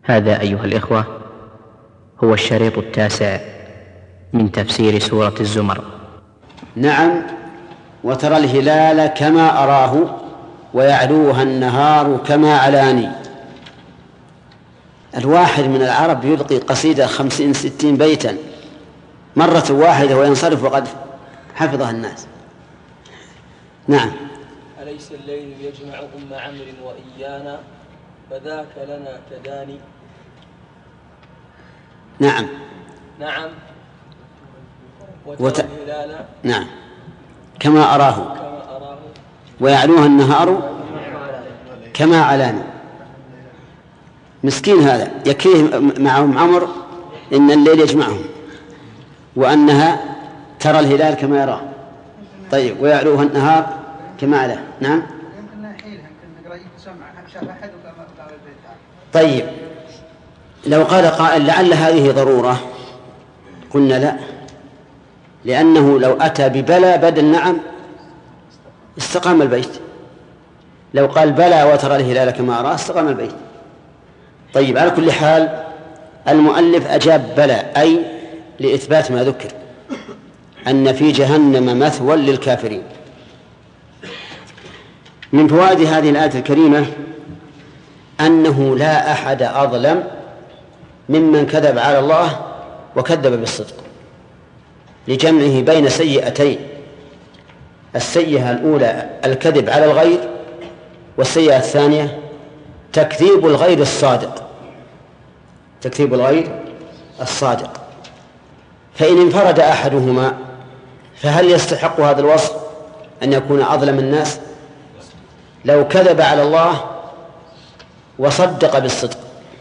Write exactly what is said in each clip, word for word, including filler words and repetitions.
هذا أيها الإخوة هو الشريط التاسع من تفسير سورة الزمر. نعم. وترى الهلال كما أراه ويعلوها النهار كما علاني. الواحد من العرب يلقي قصيدة خمسين ستين بيتا مرة واحدة وينصرف وقد حفظها الناس. نعم. أليس الليل يجمع أم عمرو وإيانا فذاك لنا كداني. نعم. نعم. وت... الهلال نعم كما أراه كما أراه ويعلوها النهار كما علاني. مسكين هذا يكفيه معهم عمر إن الليل يجمعهم وأنها ترى الهلال كما يراه. طيب ويعلوها النهار كما علاه. نعم. طيب لو قال قائل لعل هذه ضرورة قلنا لا، لأنه لو أتى ببلى بدل نعم استقام البيت. لو قال بلى وترى الهلال كما أراه استقام البيت. طيب على كل حال المؤلف أجاب بلى أي لإثبات ما ذكر أن في جهنم مثوى للكافرين. من فوائد هذه الآية الكريمة أنه لا أحد أظلم ممن كذب على الله وكذب بالصدق، لجمعه بين سيئتين: السيئة الأولى الكذب على الغير، والسيئة الثانية تكذيب الغير الصادق تكذيب الغير الصادق. فإن انفرد أحدهما فهل يستحق هذا الوصف أن يكون أظلم الناس؟ لو كذب على الله وصدق بالصدق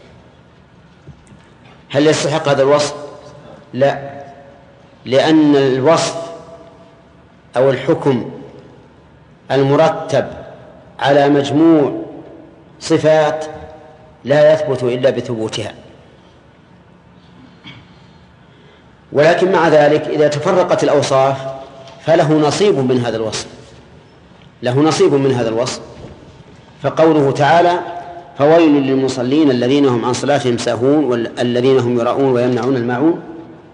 هل يستحق هذا الوصف؟ لا، لأن الوصف أو الحكم المرتب على مجموع صفات لا يثبت إلا بثبوتها. ولكن مع ذلك إذا تفرقت الأوصاف فله نصيب من هذا الوصف له نصيب من هذا الوصف فقوله تعالى: فويل للمصلين الذين هم عن صلاتهم ساهون والذين هم يراءون ويمنعون الماعون.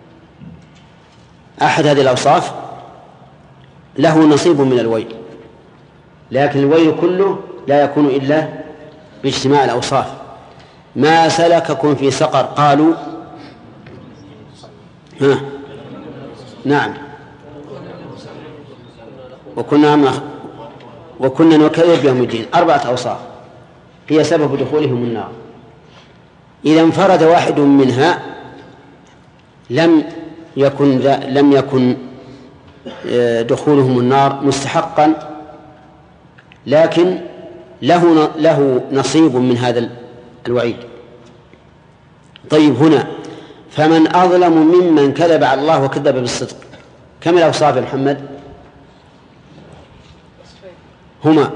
أحد هذه الأوصاف له نصيب من الويل، لكن الويل كله لا يكون إلا باجتماع الأوصاف. ما سلككم في سقر؟ قالوا ها نعم وكنا مخ... وكنا نكذب بيوم الدين. أربعة أوصاف هي سبب دخولهم النار. إذا انفرد واحد منها لم يكن ذا لم يكن دخولهم النار مستحقا، لكن له له نصيب من هذا الوعيد. طيب هنا فمن أظلم ممن كذب على الله وكذب بالصدق. كم الأوصاف يا محمد؟ هما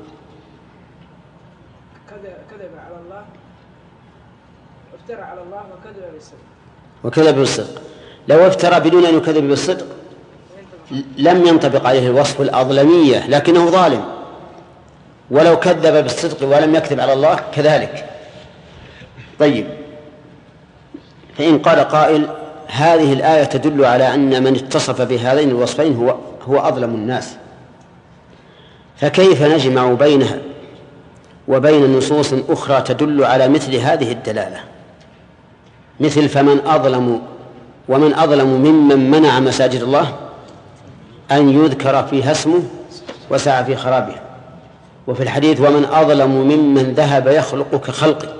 كذب على الله، افترى على الله، وكذب بالصدق. وكذب بالصدق. لو افترى بدون أن يكذب بالصدق لم ينطبق عليه الوصف الأظلمية، لكنه ظالم. ولو كذب بالصدق ولم يكذب على الله كذلك. طيب فإن قال قائل: هذه الآية تدل على أن من اتصف بهذين الوصفين هو هو أظلم الناس، فكيف نجمع بينها وبين نصوص أخرى تدل على مثل هذه الدلالة، مثل فمن أظلم ومن أظلم ممن منع مساجد الله أن يذكر فيها اسمه وسعى في خرابها، وفي الحديث: ومن أظلم ممن ذهب يخلق كخلقه.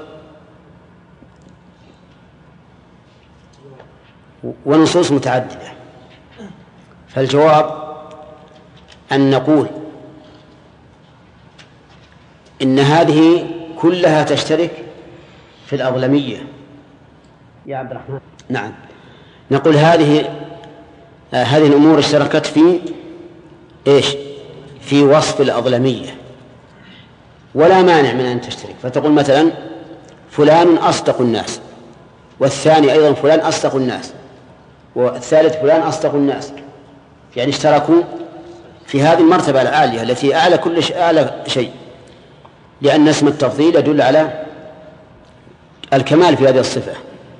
ونصوص متعددة. فالجواب أن نقول إن هذه كلها تشترك في الأظلمية. يا عبد الرحمن. نعم. نقول هذه آه هذه الأمور اشتركت في إيش؟ في وصف الأظلمية، ولا مانع من أن تشترك. فتقول مثلا: فلان أصدق الناس، والثاني أيضا فلان أصدق الناس، والثالث فلان أصدق الناس، يعني اشتركوا في هذه المرتبة العالية التي أعلى كل شيء أعلى شيء، لأن اسم التفضيل يدل على الكمال في هذه الصفة،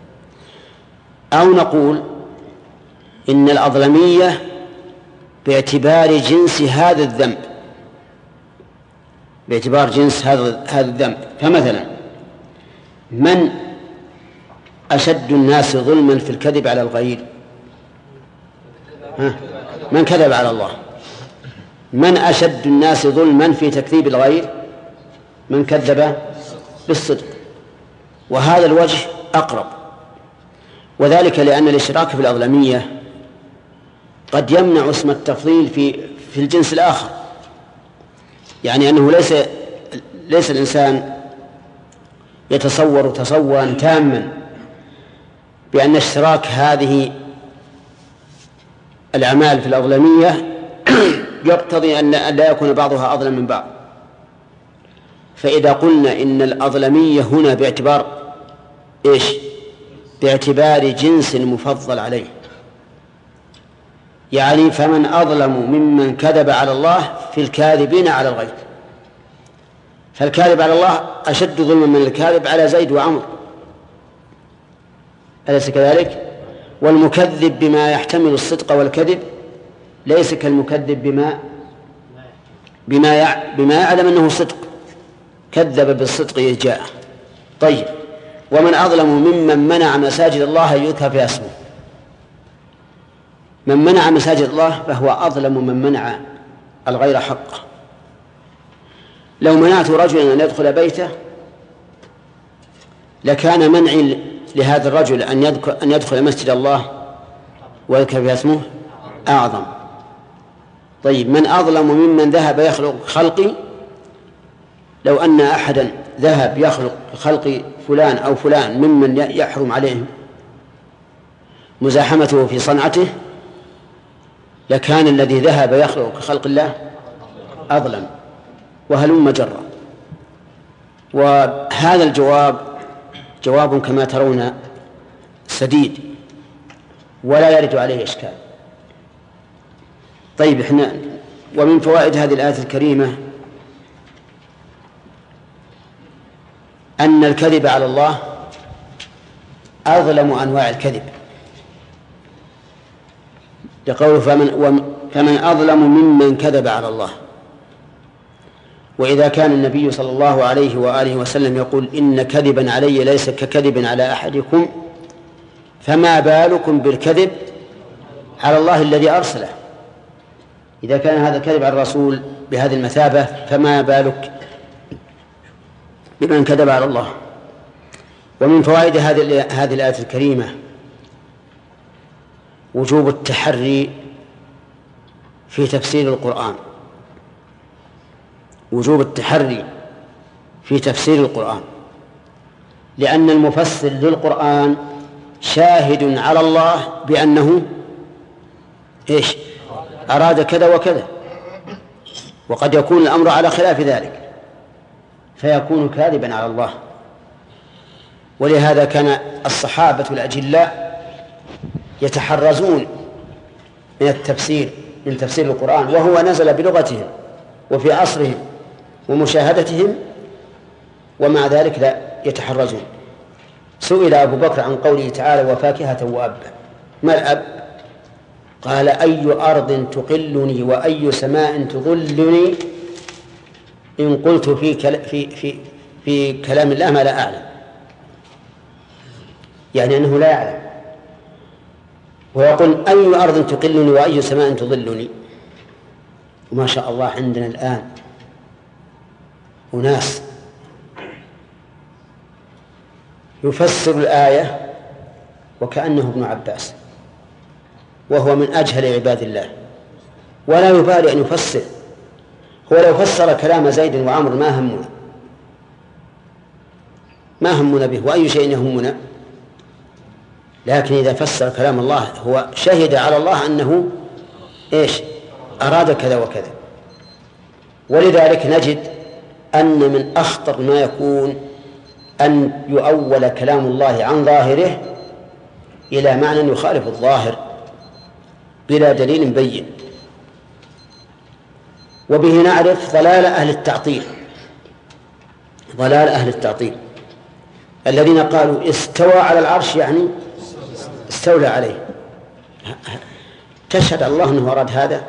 أو نقول إن الأظلمية باعتبار جنس هذا الذنب، باعتبار جنس هذا هذا الذنب. فمثلا من أشد الناس ظلما في الكذب على الغير؟ ها؟ من كذب على الله. من أشد الناس ظلما في تكذيب الغير؟ من كذب بالصدق. وهذا الوجه أقرب، وذلك لأن الاشتراك في الأظلمية قد يمنع اسم التفضيل في في الجنس الآخر، يعني أنه ليس ليس الإنسان يتصور تصورا تاما بأن اشتراك هذه الأعمال في الأظلمية يقتضي أن لا يكون بعضها أظلم من بعض. فإذا قلنا إن الأظلمية هنا باعتبار إيش؟ باعتبار جنس مفضل عليه، يعني فمن أظلم ممن كذب على الله في الكاذبين على الغير، فالكاذب على الله أشد ظلما من الكاذب على زيد وعمر، أليس كذلك؟ والمكذب بما يحتمل الصدق والكذب ليس كالمكذب بما بما يع... بما يعلم أنه صدق، كذب بالصدق إذ جاء. طيب، ومن أظلم ممن منع مساجد الله يذكر فيها اسمه. من منع مساجد الله فهو أظلم من منع الغير حقه. لو منعت رجلا أن يدخل بيته لكان منعي لهذا الرجل أن يدخل, أن يدخل مسجد الله ويذكر فيها اسمه أعظم. طيب، من أظلم ممن ذهب يخلق خلقي؟ لو أن أحدا ذهب يخلق خلق فلان أو فلان ممن يحرم عليه مزاحمته في صنعته لكان الذي ذهب يخلق خلق الله أظلم، وهلم جرا. وهذا الجواب جواب كما ترون سديد ولا يرد عليه إشكال. طيب، إحنا ومن فوائد هذه الآية الكريمة أن الكذب على الله أظلم أنواع الكذب، لقوله فمن, فمن أظلم ممن كذب على الله. وإذا كان النبي صلى الله عليه وآله وسلم يقول إن كذبا علي ليس ككذب على أحدكم، فما بالكم بالكذب على الله الذي أرسله؟ إذا كان هذا الكذب على الرسول بهذه المثابة فما بالك بمن كذب على الله. ومن فوائد هذه هذه الآية الكريمة وجوب التحري في تفسير القرآن، وجوب التحري في تفسير القرآن، لأن المفسر للقرآن شاهد على الله بأنه إيش؟ أراد كذا وكذا، وقد يكون الأمر على خلاف ذلك فيكون كاذبا على الله. ولهذا كان الصحابة الأجلاء يتحرزون من التفسير من تفسير القرآن، وهو نزل بلغتهم وفي عصرهم ومشاهدتهم، ومع ذلك لا يتحرزون. سئل أبو بكر عن قوله تعالى وفاكهة وأبا، ما الأب؟ قال أي أرض تقلني وأي سماء تظلني إن قلت في, كل في, في, في كلام الله ما لا أعلم، يعني أنه لا يعلم. ويقول أي أرض تقلني وأي سماء تظلني. وما شاء الله عندنا الآن أناس يفسر الآية وكأنه ابن عباس، وهو من أجهل عباد الله ولا يبالي أن يفسر. هو لو فسر كلام زيد وعمر ما همنا ما همنا به، وأي شيء يهمنا، لكن إذا فسر كلام الله هو شهد على الله أنه إيش؟ أراد كذا وكذا. ولذلك نجد أن من أخطر ما يكون أن يؤول كلام الله عن ظاهره إلى معنى يخالف الظاهر بلا دليل بين. وبه نعرف ضلال أهل التعطيل ضلال أهل التعطيل الذين قالوا استوى على العرش يعني استولى عليه. تشهد الله أنه أراد هذا؟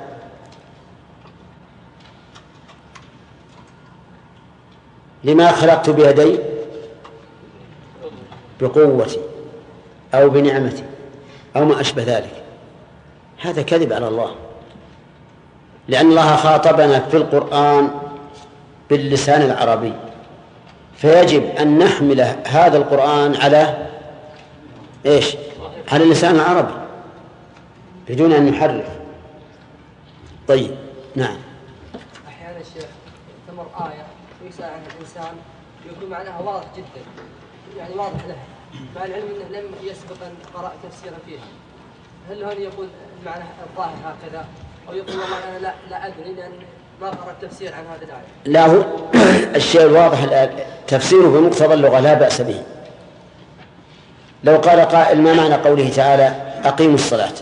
لما خلقت بيدي بقوتي أو بنعمتي أو ما أشبه ذلك، هذا كذب على الله، لأن الله خاطبنا في القرآن باللسان العربي، فيجب أن نحمل هذا القرآن على إيش؟ على اللسان العربي بدون أن نحرف. طيب نعم. أحيانا الشيخ تمر آية ويسأل عن الإنسان يكون معناها واضح جدا، يعني واضح له، مع العلم أنه لم يسبق أن قرأ تفسيرا فيها، هل هنا يقول المعنى الظاهر هكذا، أو يقول والله أنا لا, لا أدري لأن ما قرأت تفسير عن هذه الآية؟ لا، هو الشيء الواضح تفسيره بمقتضى اللغة لا بأس به. لو قال قائل ما معنى قوله تعالى أقيموا الصلاة،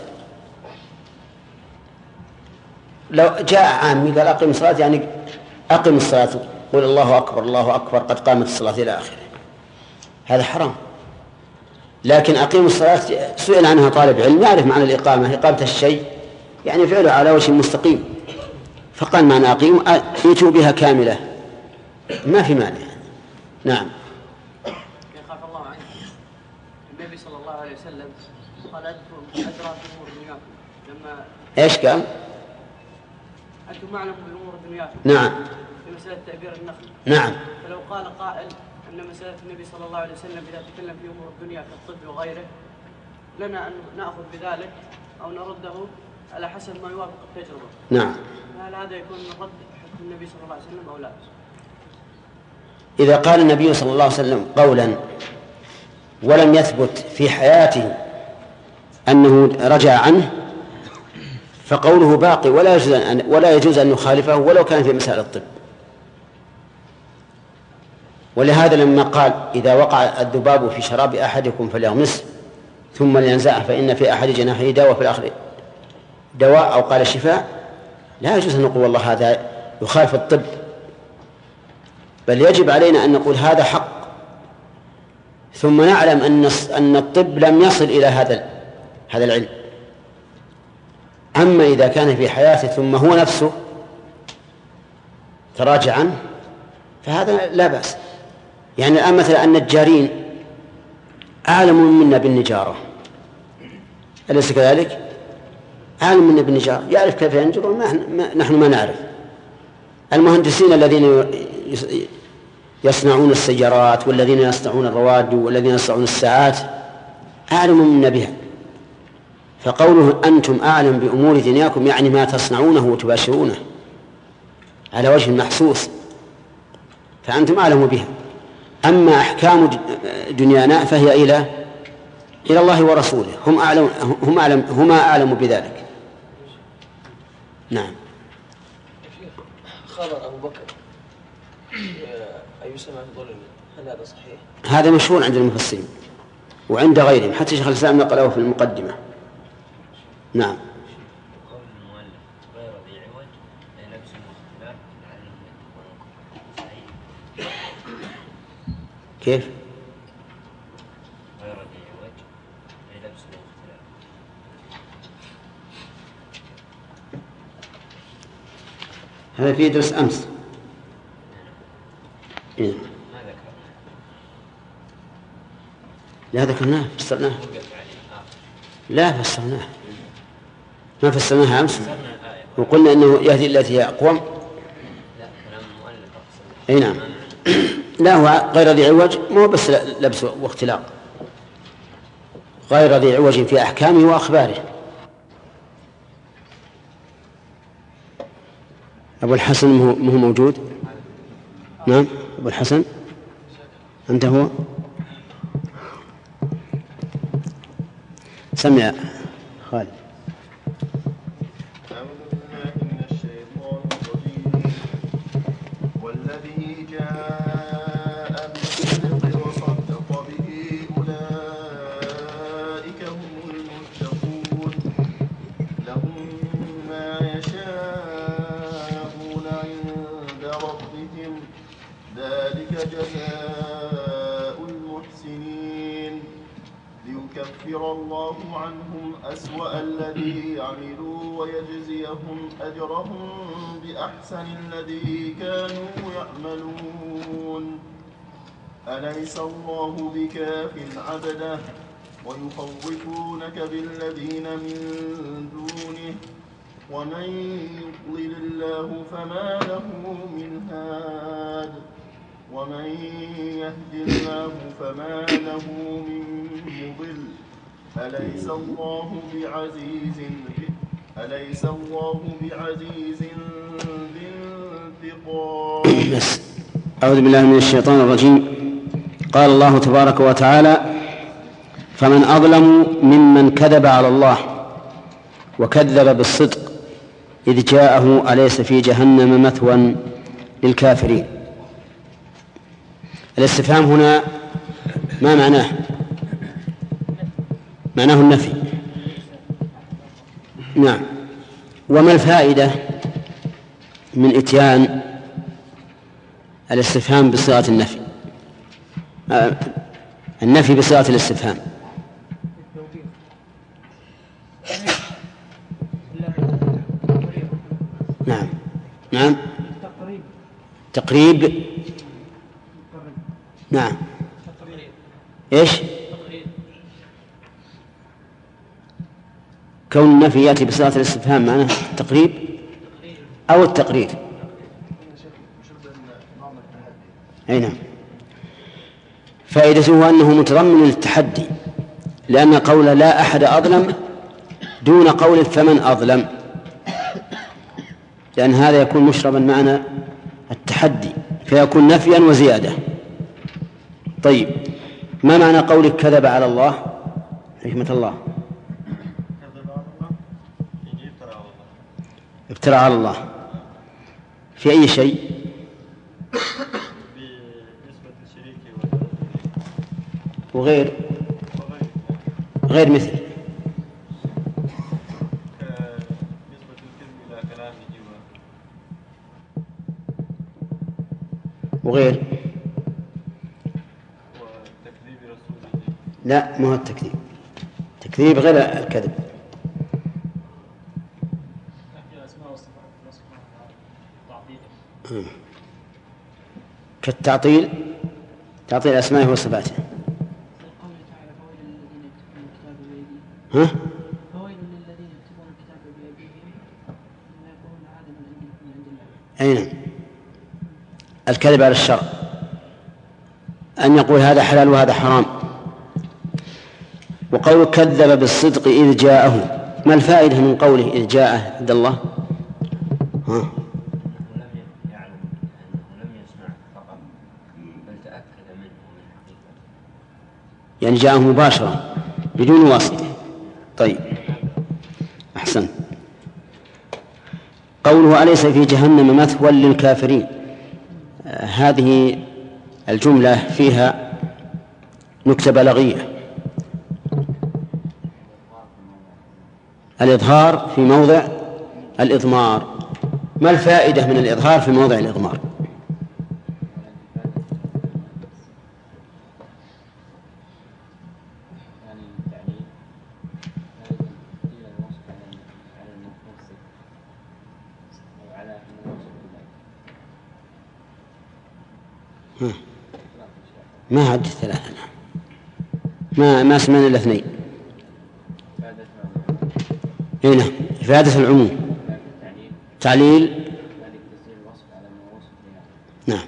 لو جاء عامي قال أقيموا الصلاة يعني أقيموا الصلاة، قل الله أكبر الله أكبر قد قامت الصلاة إلى آخره، هذا حرام. لكن أقيموا الصلاة سئل عنها طالب علم يعرف معنى الإقامة، إقامة الشيء يعني فعله على وجه مستقيم، فقال معنى أقيم ائتوا بها كاملة، ما في مانع. نعم. يخاف الله عنك، النبي صلى الله عليه وسلم قال أنتم أدرى بأمور دنياكم، لما إيش قال؟ أنتم معلم بأمور دنياكم. نعم. في مسألة تعبير النخل. نعم. فلو قال قائل أن مسألة النبي صلى الله عليه وسلم إذا تكلم في أمور الدنيا كالطب وغيره لنا أن نأخذ بذلك أو نرده على حسب ما يوافق التجربة. نعم. هل هذا يكون من رد حكم النبي صلى الله عليه وسلم أو لا؟ إذا قال النبي صلى الله عليه وسلم قولا ولم يثبت في حياته أنه رجع عنه فقوله باقي، ولا يجوز أن ولا يجوز أن نخالفه ولو كان في مسائل الطب. ولهذا لما قال إذا وقع الذباب في شراب أحدكم فليغمسه ثم لينزعه فإن في أحد جناحيه دواء وفي الآخر دواء أو قال شفاء، لا يجوز أن نقول والله هذا يخالف الطب، بل يجب علينا أن نقول هذا حق، ثم نعلم أن أن الطب لم يصل إلى هذا هذا العلم. أما إذا كان في حياته ثم هو نفسه تراجع عنه فهذا لا بأس. يعني الآن مثلا النجارين أعلم منا بالنجارة، أليس كذلك؟ أعلم منا بالنجارة، يعرف كيف ينجر ونحن ما نعرف. المهندسين الذين يصنعون السيارات والذين يصنعون الرواد والذين يصنعون الساعات أعلم منا بها، فقوله أنتم أعلم بأمور دنياكم يعني ما تصنعونه وتباشرونه على وجه محسوس، فأنتم أعلم بها. أما أحكام دنيانا فهي إلى إلى الله ورسوله، هم أعلم هم أعلم هما أعلم بذلك. نعم. خبر أبو بكر أي سمع ظلم، هل هذا صحيح؟ هذا مشهور عند المفسرين وعند غيرهم، حتى شيخ الإسلام نقله في المقدمة. نعم. كيف؟ غير ذي عوج لبس واختلاف. هذا في درس أمس. إيه؟ ما ذكرنا. لا ذكرناه فسرناه. لا فسرناه. ما فسرناها أمس. وقلنا أنه يهدي التي هي أقوم. لا كلام المؤلف. أي نعم. لا هو غير ذي عوج مو بس لبس واختلاق، غير ذي عوج في أحكامه وأخباره. أبو الحسن مو موجود؟ نعم أبو الحسن أنت هو؟ سمع خالد. والذي جاء بالصدق وصدق به أولئك هم المتقون، لهم ما يشاءون عند ربهم ذلك جزاء المحسنين. ليكفر الله عنهم أسوأ الذي عملوا ويجزيهم أجرهم بأحسن الذي كانوا يعملون. أليس الله بكاف عبده ويخوفونك بالذين من دونه ومن يضلل الله فما له من هاد ومن يهد الله فما له من مضل. أليس الله بعزيز أليس الله بعزيز ذي انتقام. أعوذ بالله من الشيطان الرجيم. قال الله تبارك وتعالى: فمن أظلم ممن كذب على الله وكذب بالصدق إذ جاءه أليس في جهنم مثوى للكافرين. الاستفهام هنا ما معناه؟ معناه النفي. نعم. وما الفائدة من إتيان الاستفهام بصيغة النفي؟ آه النفي بصيغة الاستفهام. نعم نعم تقريب. نعم ايش؟ كون النفي يأتي بصيغة الاستفهام معناه التقريب أو التقرير. أي نعم. فائدته أنه متضمن للتحدي، لأن قول لا أحد أظلم دون قول فمن أظلم، لأن هذا يكون مشربا معنى التحدي فيكون نفيا وزيادة. طيب، ما معنى قولك كذب على الله؟ حكمة الله افترى على الله في أي شيء؟ وغير غير مثل وغير لا، ما هو التكذيب. تكذيب غير الكذب. كالتعطيل، تعطيل أسمائه وصفاته. ها؟ فويل للذين يكتبون الكتاب بأيديهم ثم يقولون هذا من عند الله. أي نعم. الكذب على الشرع، أن يقول هذا حلال وهذا حرام. وقول كذب بالصدق إذ جاءه، ما الفائدة من قوله إذ جاءه عند الله؟ ها؟ يعني جاءه مباشرة بدون واسطة. طيب أحسن. قوله أليس في جهنم مثوى للكافرين، آه هذه الجملة فيها نكتة بلاغية. الإظهار في موضع الإضمار. ما الفائدة من الإظهار في موضع الإضمار؟ ما عد ثلاثة، ما ما سمعنا الاثنين. هنا إفادة العموم، تعليل. نعم.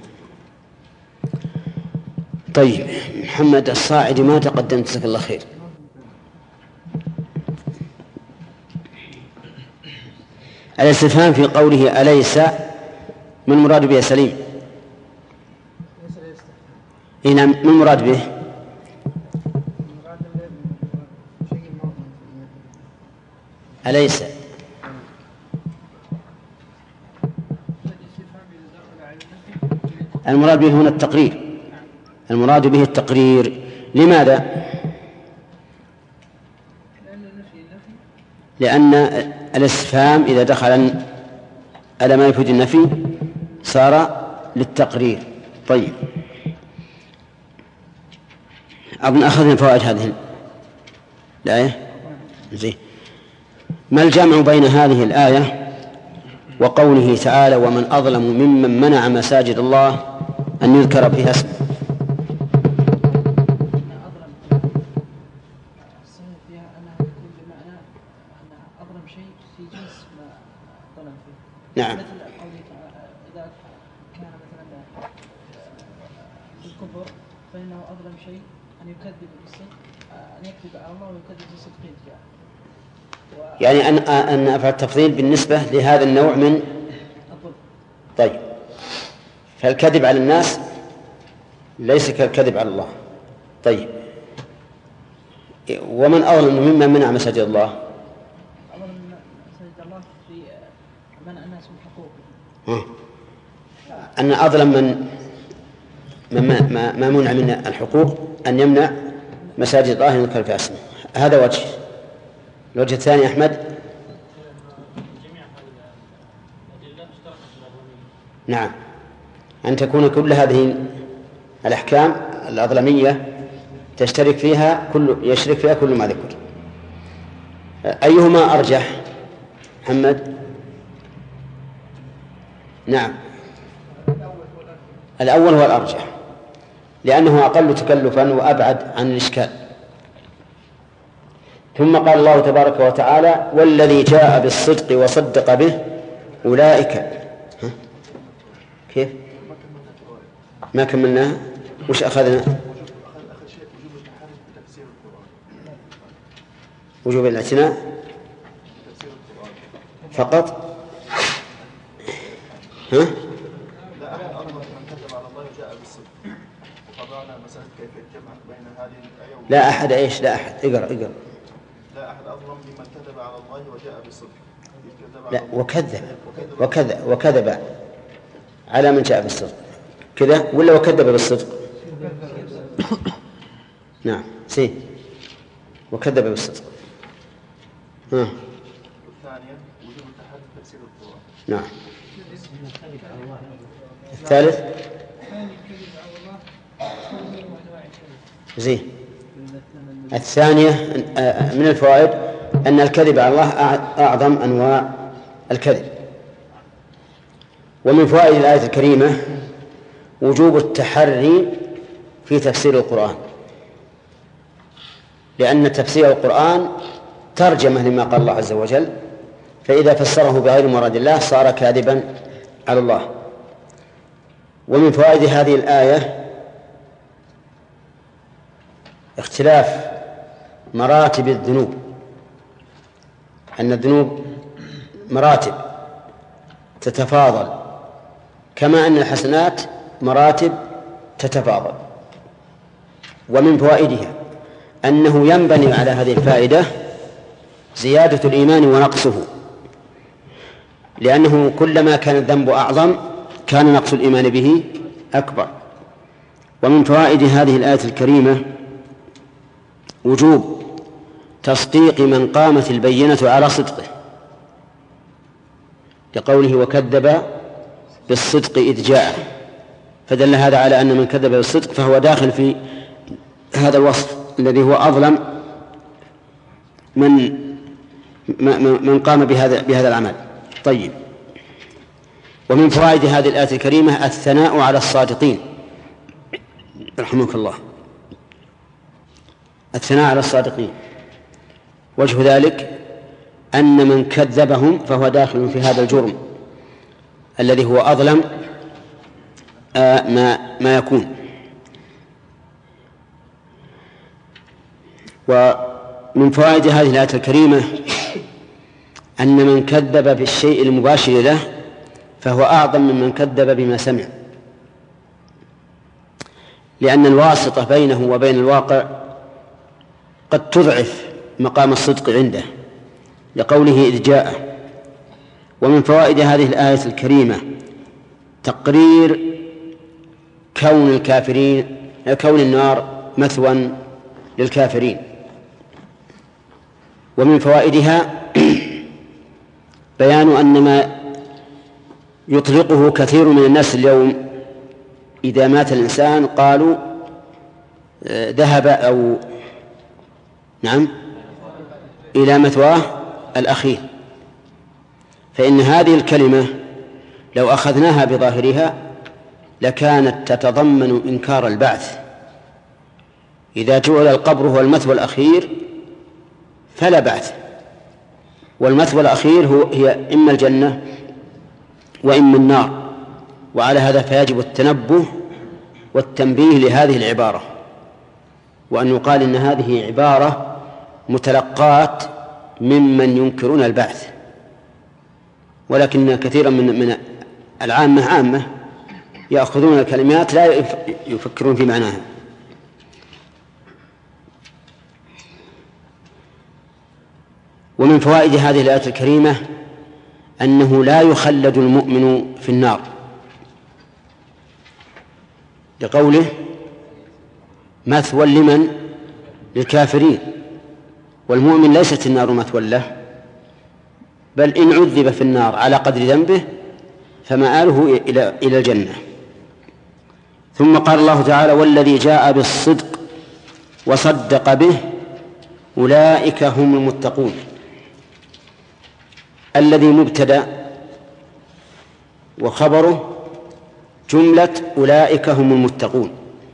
طيب، محمد الصاعدي ما تقدمت، جزاك الله خير. الاستفهام في قوله أليس من مراد به سليم؟ هنا من مراد به؟ أليس المراد به هنا التقرير؟ المراد به التقرير. لماذا؟ لأن الاستفهام إذا دخل على ما يفيد النفي صار للتقرير. طيب، أظن أخذنا فوائد هذه الآية زين. ما الجمع بين هذه الآية وقوله تعالى ومن أظلم ممن منع مساجد الله أن يذكر فيها اسمه؟ نعم. مثل قوله إذا كان مثلا الكفر فإنه أظلم شيء أن يكذب بالصدق، أن يكذب على الله ويكذب بالصدق جاء. يعني أن أن أفعل التفضيل بالنسبة لهذا النوع من الظلم. طيب، فالكذب على الناس ليس كالكذب على الله. طيب، ومن أظلم ممن منع مساجد الله؟ أظلم مساجد الله في منع الناس من حقوقهم. أن أظلم من ما ما ما منع من الحقوق أن يمنع مساجد الله أن يذكر فيها اسمه. هذا وجه. الوجه الثاني أحمد. نعم، أن تكون كل هذه الأحكام الأظلمية تشترك فيها كل يشترك فيها كل ما ذكر. أيهما أرجح محمد؟ نعم، الأول هو الأرجح لأنه أقل تكلفا وأبعد عن الإشكال. ثم قال الله تبارك وتعالى والذي جاء بالصدق وصدق به أولئك. ها؟ كيف؟ ما كملناها؟ وش أخذنا؟ وجوب الاعتناء فقط. ها؟ لا أحد إيش لا أحد اقرأ اقرأ لا أحد أظلم ممن كذب على الله وجاء بالصدق. لا وكذب وكذب وكذب على من جاء بالصدق كذا ولا وكذب بالصدق؟ نعم سين وكذب بالصدق. ها. الثانية وجوب التحدي تفسير القرآن. نعم. الثالث زين. الثانية من الفوائد أن الكذب على الله أعظم أنواع الكذب. ومن فوائد الآية الكريمة وجوب التحري في تفسير القرآن، لأن تفسير القرآن ترجمة لما قال الله عز وجل، فإذا فسره بغير مراد الله صار كاذبا على الله. ومن فوائد هذه الآية اختلاف مراتب الذنوب، أن الذنوب مراتب تتفاضل كما أن الحسنات مراتب تتفاضل. ومن فوائدها أنه ينبني على هذه الفائدة زيادة الإيمان ونقصه، لأنه كلما كان الذنب أعظم كان نقص الإيمان به أكبر. ومن فوائد هذه الآية الكريمة وجوب تصديق من قامت البينة على صدقه، لقوله وكذب بالصدق إذ جاء، فدل هذا على أن من كذب بالصدق فهو داخل في هذا الوصف الذي هو أظلم من من قام بهذا بهذا العمل. طيب، ومن فوائد هذه الآية الكريمة الثناء على الصادقين رحمك الله، الثناء على الصادقين. وجه ذلك أن من كذبهم فهو داخل في هذا الجرم الذي هو أظلم آه ما ما يكون. ومن فوائد هذه الآية الكريمة أن من كذب بالشيء المباشر له فهو أعظم ممن كذب بما سمع، لأن الواسطة بينه وبين الواقع قد تضعف مقام الصدق عنده، لقوله إذ جاء. ومن فوائد هذه الآية الكريمة تقرير كون الكافرين كون النار مثوى للكافرين. ومن فوائدها بيان أن ما يطلقه كثير من الناس اليوم إذا مات الإنسان قالوا ذهب أو نعم إلى مثواه الأخير. فإن هذه الكلمة لو أخذناها بظاهرها لكانت تتضمن إنكار البعث. إذا جعل القبر هو المثوى الأخير فلا بعث، والمثوى الأخير هو هي إما الجنة وإما النار. وعلى هذا فيجب التنبه والتنبيه لهذه العبارة، وأن يقال إن هذه عبارة متلقاة ممن ينكرون البعث، ولكن كثيرا من من العامة عامة يأخذون الكلمات لا يفكرون في معناها. ومن فوائد هذه الآية الكريمة أنه لا يخلد المؤمن في النار، لقوله مثوى لمن؟ للكافرين. والمؤمن ليست النار مثوى له، بل إن عذب في النار على قدر ذنبه فمآله إلى إلى الجنة. ثم قال الله تعالى والذي جاء بالصدق وصدق به أولئك هم المتقون. الذي مبتدأ وخبره جملة أولئك هم المتقون،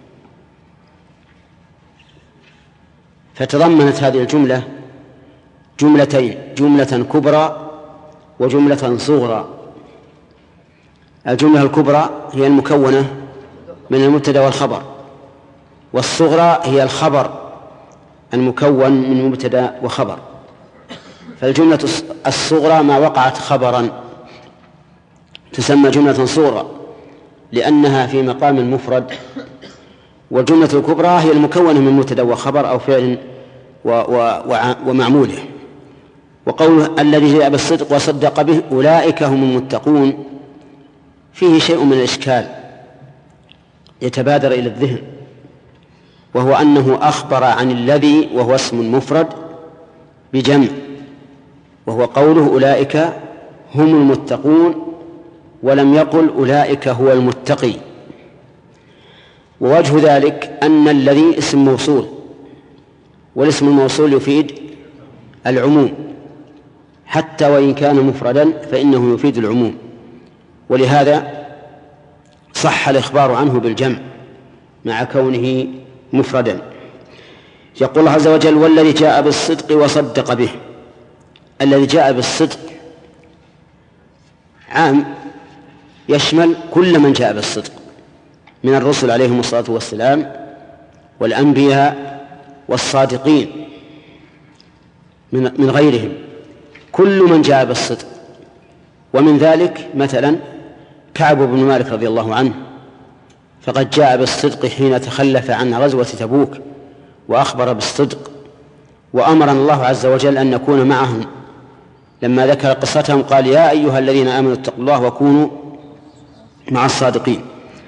فتضمنت هذه الجملة جملتين، جملة كبرى وجملة صغرى. الجملة الكبرى هي المكونة من المبتدأ والخبر، والصغرى هي الخبر المكون من مبتدأ وخبر. فالجملة الصغرى ما وقعت خبرا تسمى جملة صغرى لأنها في مقام المفرد، والجملة الكبرى هي المكونة من مبتدأ وخبر أو فعل ومعموله. وقوله الذي جاء بالصدق وصدق به أولئك هم المتقون فيه شيء من الإشكال يتبادر إلى الذهن، وهو أنه أخبر عن الذي وهو اسم مفرد بجمع، وهو قوله أولئك هم المتقون، ولم يقل أولئك هو المتقي. ووجه ذلك أن الذي اسم موصول، والاسم الموصول يفيد العموم حتى وإن كان مفردا فإنه يفيد العموم، ولهذا صح الإخبار عنه بالجمع مع كونه مفردا. يقول الله عز وجل والذي جاء بالصدق وصدق به. الذي جاء بالصدق عام يشمل كل من جاء بالصدق من الرسل عليهم الصلاة والسلام والأنبياء والصادقين من غيرهم، كل من جاء بالصدق. ومن ذلك مثلا كعب بن مالك رضي الله عنه، فقد جاء بالصدق حين تخلف عن غزوة تبوك وأخبر بالصدق، وأمرنا الله عز وجل أن نكون معهم. لما ذكر قصتهم قال يا أيها الذين آمنوا اتقوا الله وكونوا مع الصادقين.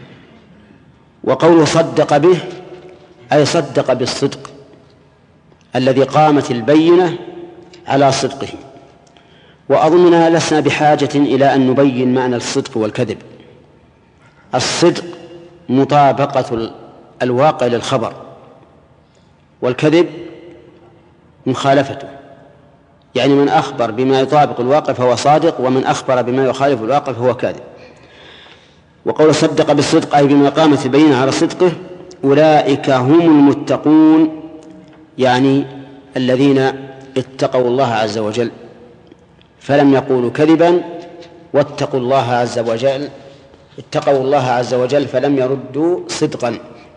وقوله صدق به أي صدق بالصدق الذي قامت البينة على صدقه. وأظننا لسنا بحاجة إلى أن نبين معنى الصدق والكذب. الصدق مطابقة الواقع للخبر، والكذب مخالفته، يعني من أخبر بما يطابق الواقع فهو صادق، ومن أخبر بما يخالف الواقع فهو كاذب. وقول صدق بالصدق أي بما قامت البينة على صدقه أولئك هم المتقون، يعني الذين اتقوا الله عز وجل فلم يقولوا كذبا، واتقوا الله عز وجل اتقوا الله عز وجل فلم يردوا صدقا.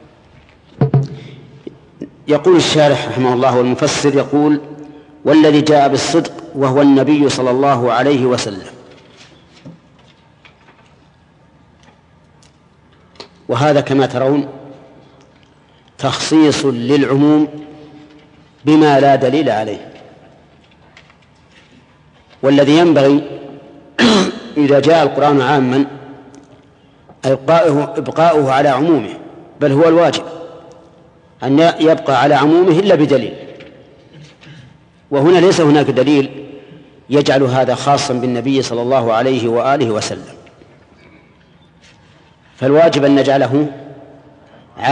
يقول الشارح رحمه الله والمفسر يقول والذي جاء بالصدق وهو النبي صلى الله عليه وسلم. وهذا كما ترون تخصيص للعموم بما لا دليل عليه. والذي ينبغي إذا جاء القرآن عاما إبقاؤه, إبقاؤه على عمومه، بل هو الواجب أن يبقى على عمومه إلا بدليل. وهنا ليس هناك دليل يجعل هذا خاصا بالنبي صلى الله عليه وآله وسلم، فالواجب أن نجعله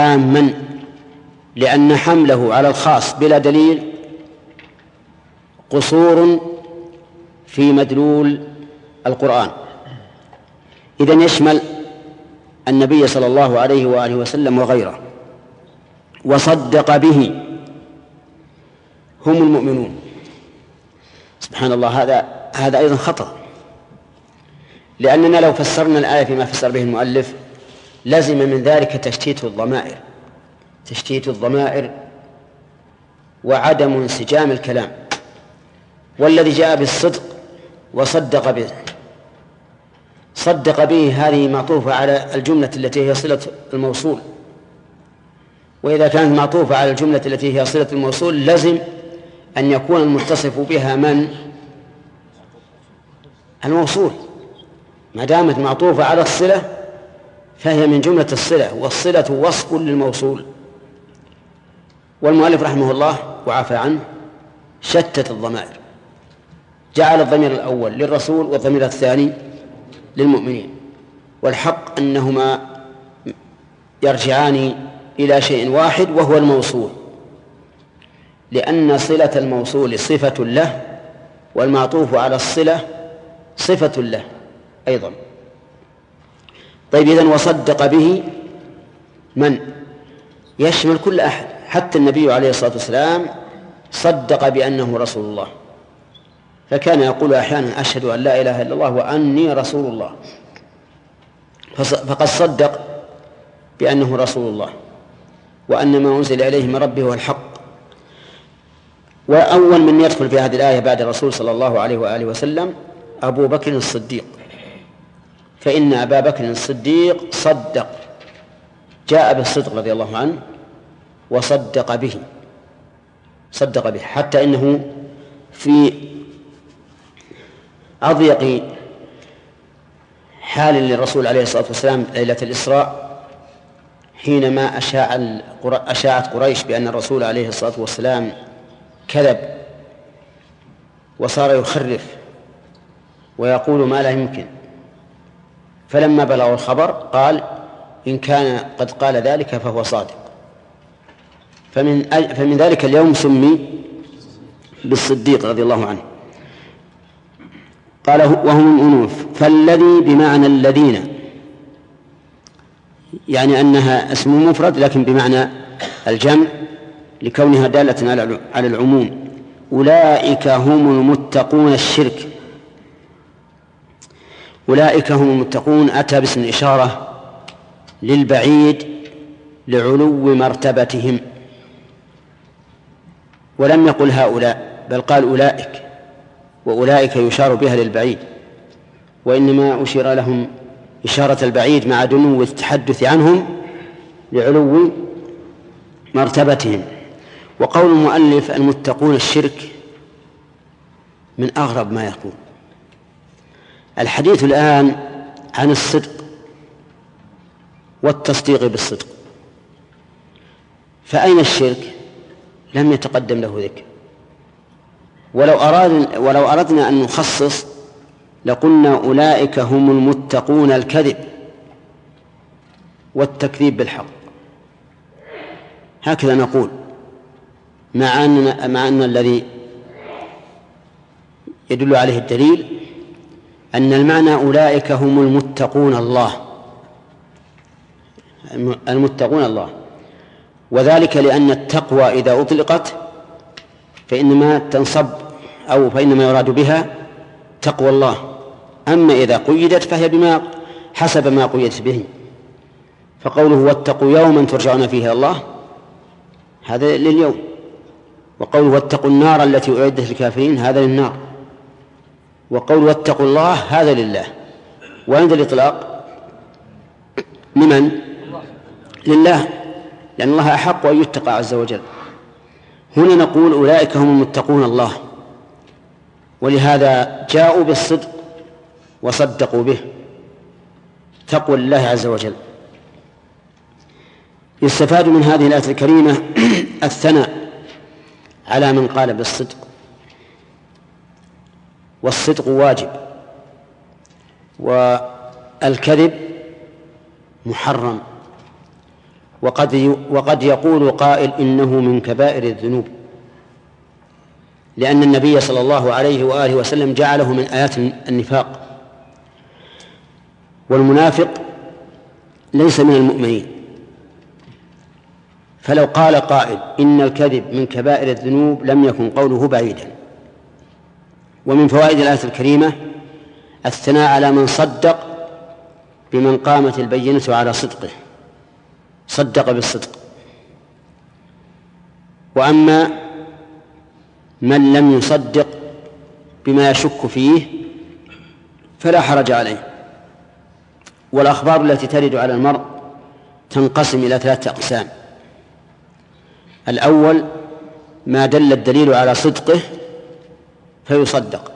عاما، لأن حمله على الخاص بلا دليل قصور في مدلول القرآن، إذن يشمل النبي صلى الله عليه وآله وسلم وغيره. وصدق به هم المؤمنون. سبحان الله، هذا هذا أيضا خطأ، لأننا لو فسرنا الآية فيما فسر به المؤلف لزم من ذلك تشتيت الضمائر تشتيت الضمائر وعدم انسجام الكلام. والذي جاء بالصدق وصدق به، صدق به هذه معطوفة على الجملة التي هي صلة الموصول، وإذا كانت معطوفة على الجملة التي هي صلة الموصول لزم أن يكون المتصف بها من؟ الموصول. ما دامت معطوفة على الصلة فهي من جملة الصلة، والصلة وصف للموصول. والمؤلف رحمه الله وعفى عنه شتت الضمائر، جعل الضمير الأول للرسول والضمير الثاني للمؤمنين، والحق أنهما يرجعان إلى شيء واحد وهو الموصول، لأن صلة الموصول صفة له والمعطوف على الصلة صفة له أيضا. طيب، إذن وصدق به من؟ يشمل كل أحد، حتى النبي عليه الصلاة والسلام صدق بأنه رسول الله، فكان يقول أحيانا أشهد أن لا إله إلا الله وأني رسول الله، فقد صدق بأنه رسول الله وأن ما أنزل إليه من ربه هو الحق. وأول من يدخل في هذه الآية بعد الرسول صلى الله عليه وآله وسلم أبو بكر الصديق، فإن أبا بكر الصديق صدق، جاء بالصدق رضي الله عنه وصدق به صدق به حتى إنه في أضيق حال للرسول عليه الصلاة والسلام ليلة الإسراء، حينما أشاع أشاعت قريش بأن الرسول عليه الصلاة والسلام كذب وصار يخرف ويقول ما لا يمكن، فلما بلغوا الخبر قال إن كان قد قال ذلك فهو صادق. فمن, فمن ذلك اليوم سمي بالصديق رضي الله عنه. قال وهم الأنوف، فالذي بمعنى الذين، يعني أنها اسم مفرد لكن بمعنى الجمع لكونها دالة على العموم. أولئك هم المتقون الشرك، أولئك هم المتقون أتى باسم الإشارة للبعيد لعلو مرتبتهم، ولم يقل هؤلاء بل قال أولئك، وأولئك يشار بها للبعيد، وإنما أشير لهم إشارة البعيد مع دنو التحدث عنهم لعلو مرتبتهم. وقول المؤلف المتقون الشرك من أغرب ما يكون. الحديث الآن عن الصدق والتصديق بالصدق، فأين الشرك؟ لم يتقدم له ذكر. ولو أراد ولو أردنا أن نخصص لقلنا أولئك هم المتقون الكذب والتكذيب بالحق، هكذا نقول، مع أن مع أن الذي يدل عليه الدليل أن المعنى أولئك هم المتقون الله المتقون الله وذلك لأن التقوى إذا أطلقت فإنما تنصب أو فإنما يراد بها تقوى الله، أما إذا قيدت فهي بما حسب ما قيدت به. فقوله واتقوا يوما ترجعون فيه إلى الله هذا لليوم، وقوله واتقوا النار التي أعدت للكافرين هذا للنار، وقوله واتقوا الله هذا لله. وعند الإطلاق لمن؟ لله، لأن الله أحق أن يتقى عز وجل. هنا نقول أولئك هم المتقون الله، ولهذا جاءوا بالصدق وصدقوا به، تقوى الله عز وجل. يستفاد من هذه الآية الكريمة الثناء على من قال بالصدق، والصدق واجب، والكذب محرم، وقد وقد يقول قائل إنه من كبائر الذنوب، لأن النبي صلى الله عليه وآله وسلم جعله من آيات النفاق. والمنافق ليس من المؤمنين. فلو قال قائل إن الكذب من كبائر الذنوب لم يكن قوله بعيدا. ومن فوائد الآية الكريمة الثناء على من صدق بمن قامت البينة على صدقه، صدق بالصدق. وأما من لم يصدق بما يشك فيه فلا حرج عليه. والأخبار التي ترد على المرء تنقسم إلى ثلاثة أقسام: الأول ما دل الدليل على صدقه فيصدق،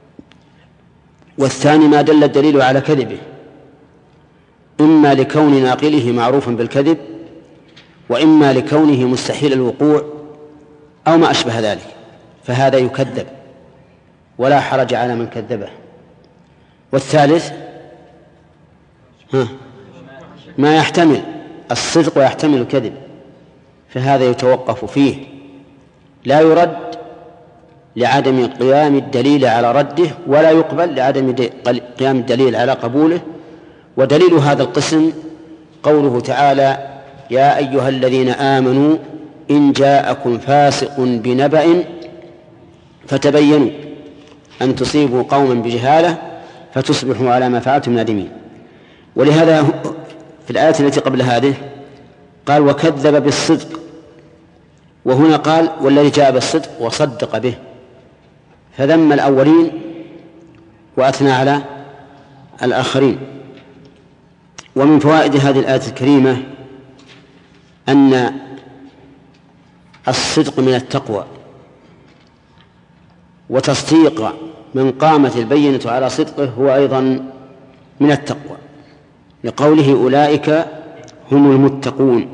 والثاني ما دل الدليل على كذبه، إما لكون ناقله معروفا بالكذب، وإما لكونه مستحيل الوقوع أو ما أشبه ذلك، فهذا يكذب ولا حرج على من كذبه. والثالث ها ما يحتمل الصدق ويحتمل الكذب، فهذا يتوقف فيه، لا يرد لعدم قيام الدليل على رده، ولا يقبل لعدم قيام الدليل على قبوله. ودليل هذا القسم قوله تعالى: يا أيها الذين آمنوا إن جاءكم فاسق بنبأ فتبينوا أن تصيبوا قوما بجهالة فتصبحوا على ما فعلتم نادمين. ولهذا في الآية التي قبل هذه قال: وكذب بالصدق، وهنا قال: والذي جاء بالصدق وصدق به، فذم الأولين وأثنى على الآخرين. ومن فوائد هذه الآية الكريمة أن الصدق من التقوى، وتصديق من قامت البينة على صدقه هو أيضا من التقوى، لقوله: أولئك هم المتقون.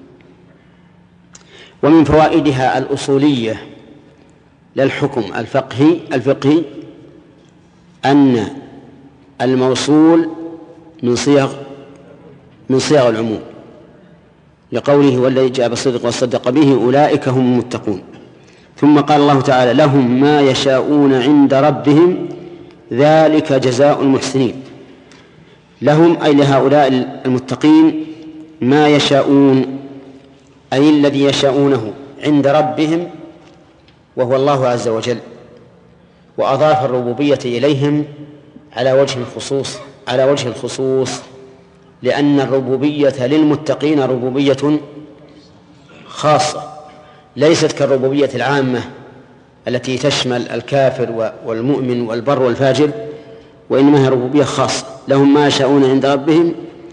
ومن فوائدها الأصولية للحكم الفقهي الفقهي أن الموصول من صيغ من صيغ العموم، لقوله: والذي جاء بالصدق وصدق به أولئك هم المتقون. ثم قال الله تعالى: لهم ما يشاءون عند ربهم ذلك جزاء المحسنين. لهم أي لهؤلاء المتقين ما يشاءون، أي الذي يشاءونه عند ربهم وهو الله عز وجل، وأضاف الربوبية إليهم على وجه الخصوص على وجه الخصوص لأن الربوبية للمتقين ربوبية خاصة، ليست كالربوبية العامة التي تشمل الكافر والمؤمن والبر والفاجر، وإنما هي ربوبية خاصة. لهم ما يشاءون عند ربهم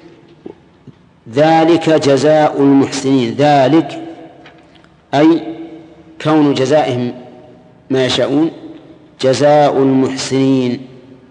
ذلك جزاء المحسنين. ذلك أي كون جزائهم ما يشاءون جزاء المحسنين.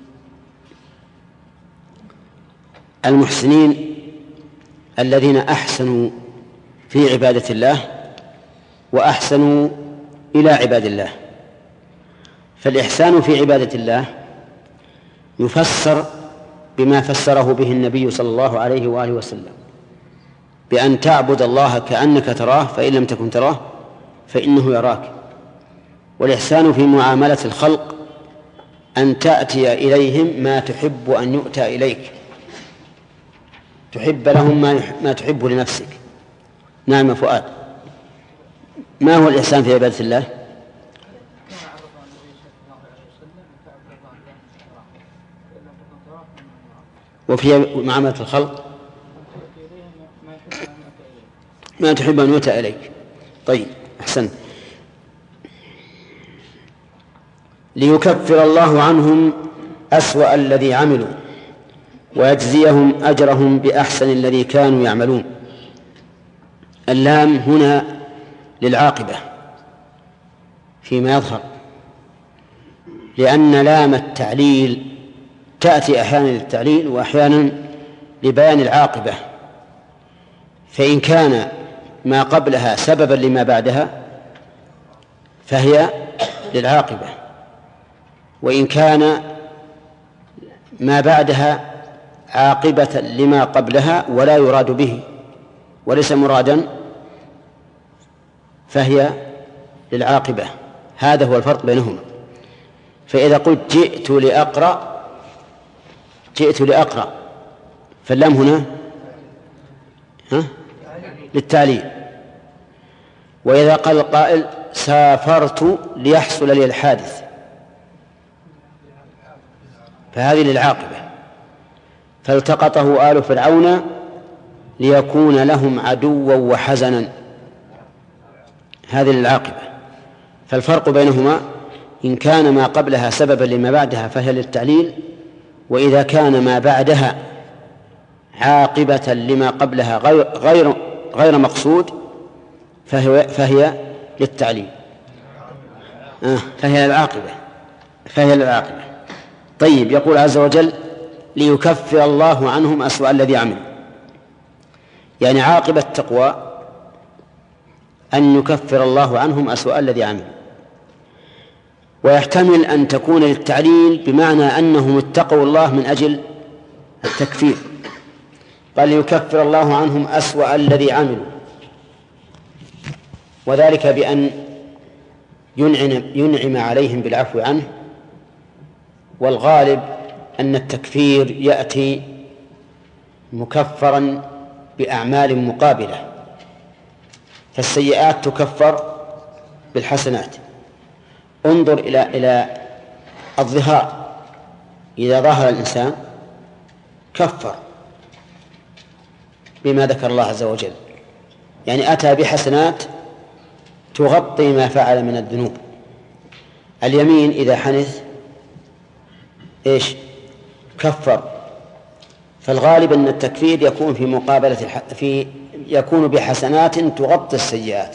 المحسنين الذين أحسنوا في عبادة الله وأحسنوا إلى عباد الله. فالإحسان في عبادة الله يفسر بما فسره به النبي صلى الله عليه وآله وسلم، بأن تعبد الله كأنك تراه، فإن لم تكن تراه فإنه يراك. والإحسان في معاملة الخلق أن تأتي إليهم ما تحب أن يؤتى إليك، تحب لهم ما تحب لنفسك. نعم فؤاد، ما هو الإحسان في عبادة الله؟ وفي معاملة الخلق ما تحب أن يؤتى إليك. طيب أحسن. ليكفر الله عنهم أسوأ الذي عملوا ويجزيهم أجرهم بأحسن الذي كانوا يعملون. اللام هنا للعاقبة فيما يظهر، لأن لام التعليل تأتي أحيانا للتعليل وأحيانا لبيان العاقبة، فإن كان ما قبلها سببا لما بعدها فهي للعاقبة، وإن كان ما بعدها عاقبة لما قبلها ولا يراد به وليس مرادا فهي للعاقبة. هذا هو الفرق بينهما. فإذا قلت جئت لأقرأ جئت لأقرأ فاللام هنا ها؟ للتعليل. وإذا قال القائل سافرت ليحصل لي الحادث فهذه للعاقبة. فالتقطه آل فرعون ليكون لهم عدوا وحزنا، هذه للعاقبة. فالفرق بينهما إن كان ما قبلها سببا لما بعدها فهي للتعليل، وإذا كان ما بعدها عاقبة لما قبلها غير غير, غير مقصود فهي, فهي للتعليل آه فهي للعاقبة فهي للعاقبة. طيب، يقول عز وجل ليكفر الله عنهم أسوأ الذي عملوا، يعني عاقبة التقوى أن يكفر الله عنهم أسوأ الذي عملوا. ويحتمل أن تكون للتعليل بمعنى أنهم اتقوا الله من أجل التكفير، قال ليكفر الله عنهم أسوأ الذي عملوا، وذلك بأن ينعم, ينعم عليهم بالعفو عنه. والغالب أن التكفير يأتي مكفرا بأعمال مقابلة، فالسيئات تكفر بالحسنات. انظر إلى إلى الظهار، إذا ظهر الإنسان كفر بما ذكر الله عز وجل، يعني أتى بحسنات تغطي ما فعل من الذنوب. اليمين إذا حنث إيش كفر. فالغالب أن التكفير يكون في مقابلة الح... في يكون بحسنات تغطي السيئات.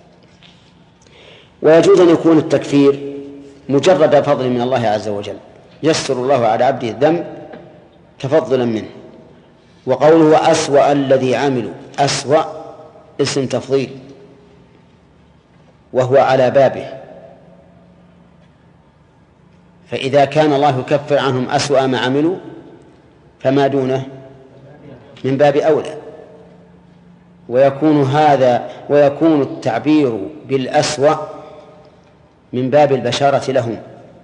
ويجوز أن يكون التكفير مجرد فضل من الله عز وجل، يسر الله على عبده الذنب تفضلا منه. وقوله أسوأ الذي عملوا، أسوأ اسم تفضيل وهو على بابه، فإذا كان الله يكفر عنهم أسوأ ما عملوا فما دونه من باب أولى. ويكون هذا ويكون التعبير بالأسوأ من باب البشارة لهم،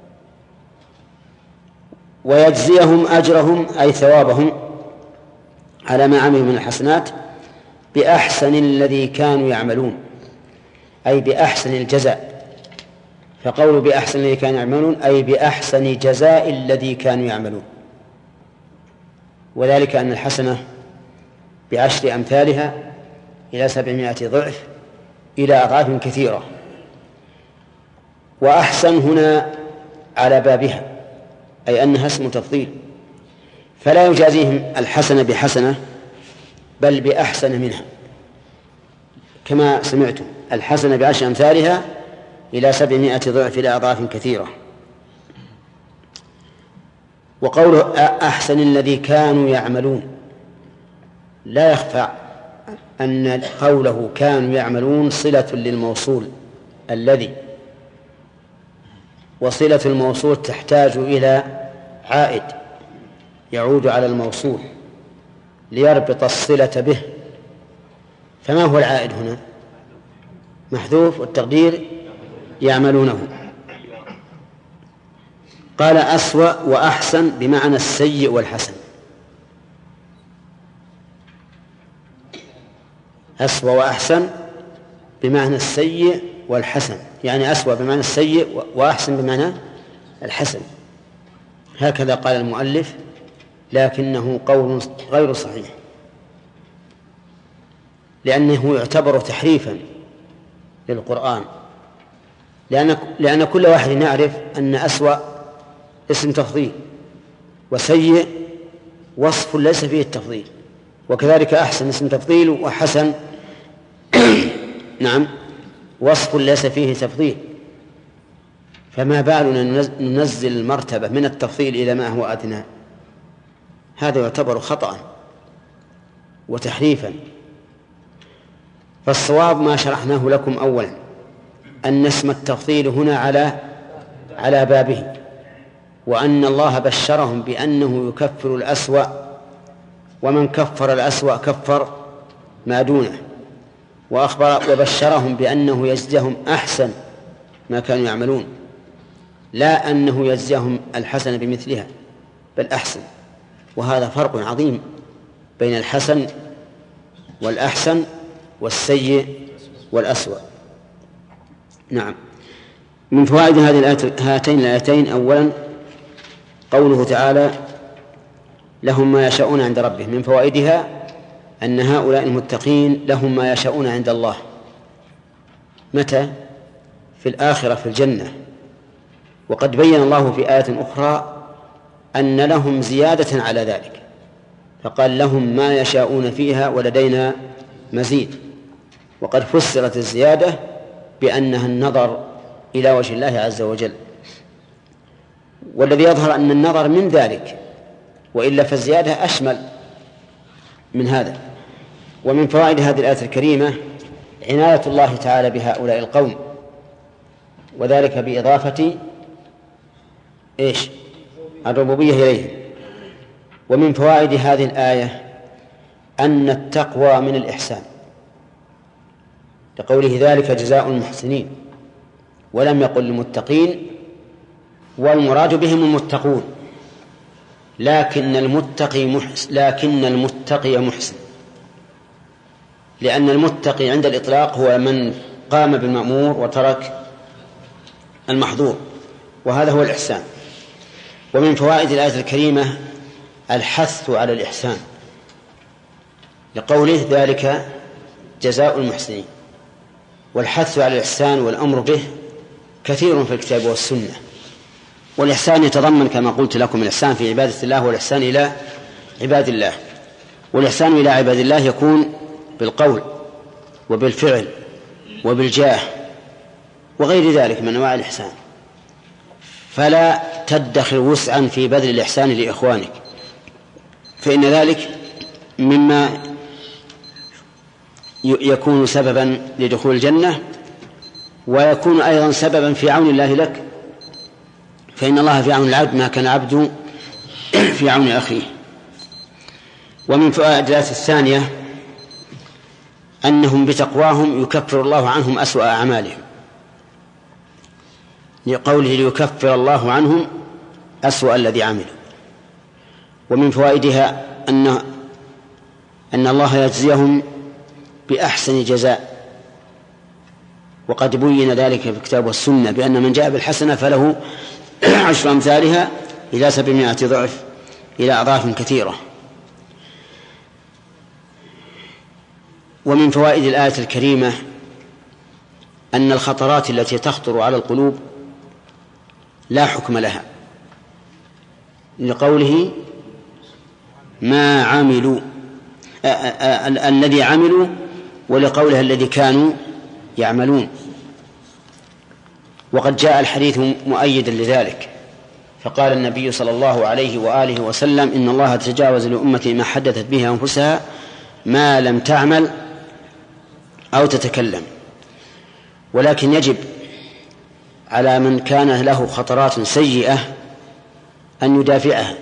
ويجزيهم أجرهم أي ثوابهم على ما عملوا من الحسنات بأحسن الذي كانوا يعملون، أي بأحسن الجزاء. فقولوا بأحسن الذي كانوا يعملون أي بأحسن جزاء الذي كانوا يعملون، وذلك أن الحسنة بعشر أمثالها إلى سبعمائة ضعف إلى أضعاف كثيرة. وأحسن هنا على بابها، أي أنها اسم تفضيل، فلا يجازيهم الحسنة بحسنة بل بأحسن منها، كما سمعتم الحسنة بعشر أمثالها إلى سبعمائة ضعف إلى أضعاف كثيرة. وقوله أحسن الذي كانوا يعملون، لا يخفى أن قوله كانوا يعملون صلة للموصول الذي، وصلة الموصول تحتاج إلى عائد يعود على الموصول ليربط الصلة به. فما هو العائد هنا؟ محذوف، والتقدير يعملونه. قال أسوأ وأحسن بمعنى السيء والحسن. أسوأ وأحسن بمعنى السيء والحسن، يعني أسوأ بمعنى السيء وأحسن بمعنى الحسن. هكذا قال المؤلف، لكنه قول غير صحيح، لأنه يعتبر تحريفا للقرآن، لأن لأن كل واحد يعرف أن أسوأ اسم تفضيل، وسيء وصف ليس فيه التفضيل، وكذلك أحسن اسم تفضيل، وحسن نعم وصف ليس فيه تفضيل. فما بالنا ننزل المرتبة من التفضيل إلى ما هو أدنى؟ هذا يعتبر خطأ وتحريفا. فالصواب ما شرحناه لكم أولا، أن اسم التفضيل هنا على على بابه، وأن الله بشرهم بأنه يكفر الأسوأ، ومن كفر الأسوأ كفر ما دونه، وأخبر وبشرهم بأنه يجزيهم أحسن ما كانوا يعملون، لا أنه يجزيهم الحسن بمثلها بل أحسن. وهذا فرق عظيم بين الحسن والأحسن والسيء والأسوأ. نعم. من فوائد هذه هاتين الآيتين: أولا قوله تعالى لهم ما يشاءون عند ربهم. من فوائدها أن هؤلاء المتقين لهم ما يشاءون عند الله. متى؟ في الآخرة في الجنة. وقد بين الله في آية أخرى أن لهم زيادة على ذلك، فقال لهم ما يشاءون فيها ولدينا مزيد. وقد فسرت الزيادة بأنها النظر إلى وجه الله عز وجل، والذي يظهر أن النظر من ذلك، وإلا فالزيادة أشمل من هذا. ومن فوائد هذه الآية الكريمة عناية الله تعالى بهؤلاء القوم، وذلك بإضافة إيش؟ الربوبية إليهم. ومن فوائد هذه الآية أن التقوى من الإحسان، لقوله ذلك جزاء المحسنين، ولم يقل المتقين، والمراد بهم المتقون، لكن المتقي محسن لكن المتقي محسن، لأن المتقي عند الإطلاق هو من قام بالمأمور وترك المحظور، وهذا هو الإحسان. ومن فوائد الآية الكريمة الحث على الإحسان، لقوله ذلك جزاء المحسنين. والحث على الإحسان والأمر به كثير في الكتاب والسنة. والإحسان يتضمن كما قلت لكم الإحسان في عبادة الله والإحسان إلى عباد الله. والإحسان إلى عباد الله يكون بالقول وبالفعل وبالجاه وغير ذلك من أنواع الإحسان. فلا تدخر وسعا في بذل الإحسان لإخوانك، فإن ذلك مما يكون سببا لدخول الجنة، ويكون أيضا سببا في عون الله لك، فإن الله في عون العبد ما كان عبد في عون أخيه. ومن فوائد الآية الثانية أنهم بتقواهم يكفر الله عنهم أسوأ أعمالهم، لقوله ليكفر الله عنهم أسوأ الذي عملوا. ومن فوائدها أن أن الله يجزيهم بأحسن جزاء، وقد بين ذلك في الكتاب والسنة بأن من جاء بالحسنة فله عشر أمثالها إلى سبعمائة ضعف إلى أضعاف كثيرة. ومن فوائد الآية الكريمة أن الخطرات التي تخطر على القلوب لا حكم لها، لقوله ما عملوا الذي عملوا، ولقولها الذي كانوا يعملون. وقد جاء الحديث مؤيدا لذلك، فقال النبي صلى الله عليه وآله وسلم إن الله تجاوز لأمتي ما حدثت به أنفسها ما لم تعمل أو تتكلم. ولكن يجب على من كان له خطرات سيئة أن يدافعها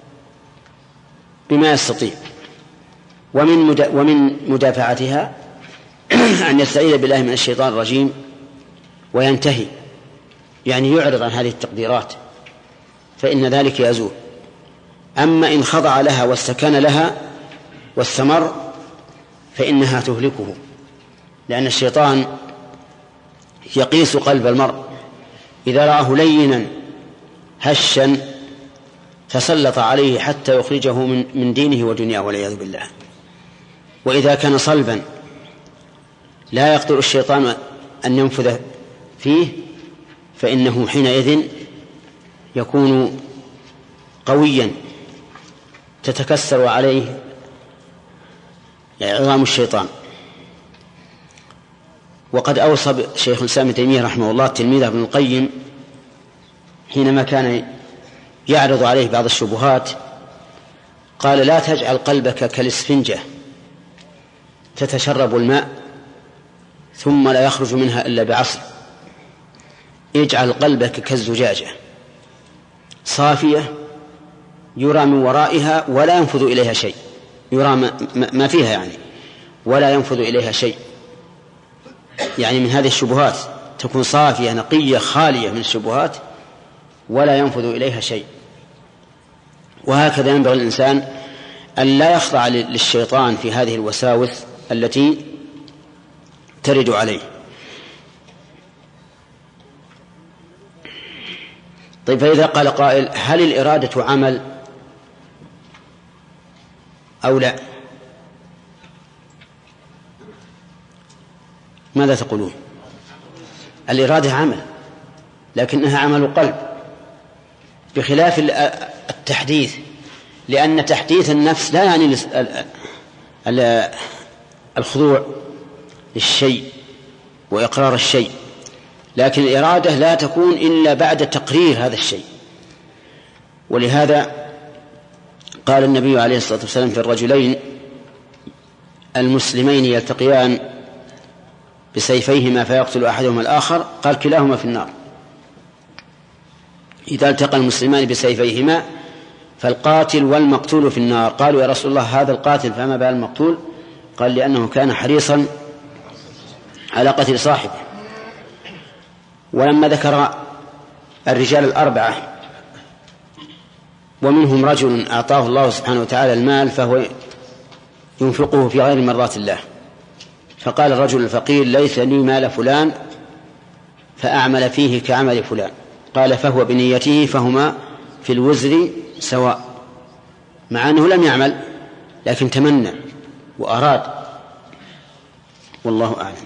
بما يستطيع، ومن مدا ومن مدافعتها أن يستعيذ بالله من الشيطان الرجيم وينتهي، يعني يعرض عن هذه التقديرات، فإن ذلك يزول. أما إن خضع لها واستكان لها واستمر فإنها تهلكه، لأن الشيطان يقيس قلب المرء، إذا رآه لينا هشا تسلط عليه حتى يخرجه من من دينه ودنياه والعياذ بالله. وإذا كان صلبا لا يقدر الشيطان أن ينفذ فيه فإنه حينئذ يكون قويا تتكسر عليه عظام الشيطان. وقد أوصى شيخ الإسلام ابن تيمية رحمه الله تلميذه ابن القيم حينما كان يعرض عليه بعض الشبهات، قال لا تجعل قلبك كالإسفنجة تتشرب الماء ثم لا يخرج منها إلا بعصر، اجعل قلبك كالزجاجة صافية يرى من ورائها ولا ينفذ إليها شيء، يرى ما فيها يعني ولا ينفذ إليها شيء، يعني من هذه الشبهات تكون صافية نقية خالية من الشبهات ولا ينفذ إليها شيء. وهكذا ينبغي الإنسان أن لا يخضع للشيطان في هذه الوساوس التي ترد عليه. طيب، فإذا قال قائل: هل الإرادة عمل أو لا؟ ماذا تقولون؟ الإرادة عمل، لكنها عمل قلب، بخلاف التحديث، لأن تحديث النفس لا يعني الخضوع للشيء وإقرار الشيء، لكن الإرادة لا تكون إلا بعد تقرير هذا الشيء. ولهذا قال النبي عليه الصلاة والسلام في الرجلين المسلمين يلتقيان بسيفيهما فيقتل أحدهما الآخر، قال: كلاهما في النار. إذا التقى المسلمان بسيفيهما فالقاتل والمقتول في النار. قالوا: يا رسول الله، هذا القاتل فما بال المقتول؟ قال: لأنه كان حريصا على قتل صاحبه. ولما ذكر الرجال الأربعة ومنهم رجل أعطاه الله سبحانه وتعالى المال فهو ينفقه في غير مرضات الله، فقال الرجل الفقير: ليس لي مال فلان فأعمل فيه كعمل فلان. قال: فهو بنيته فهما في الوزر سواء، مع أنه لم يعمل لكن تمنى وأراد. والله أعلم.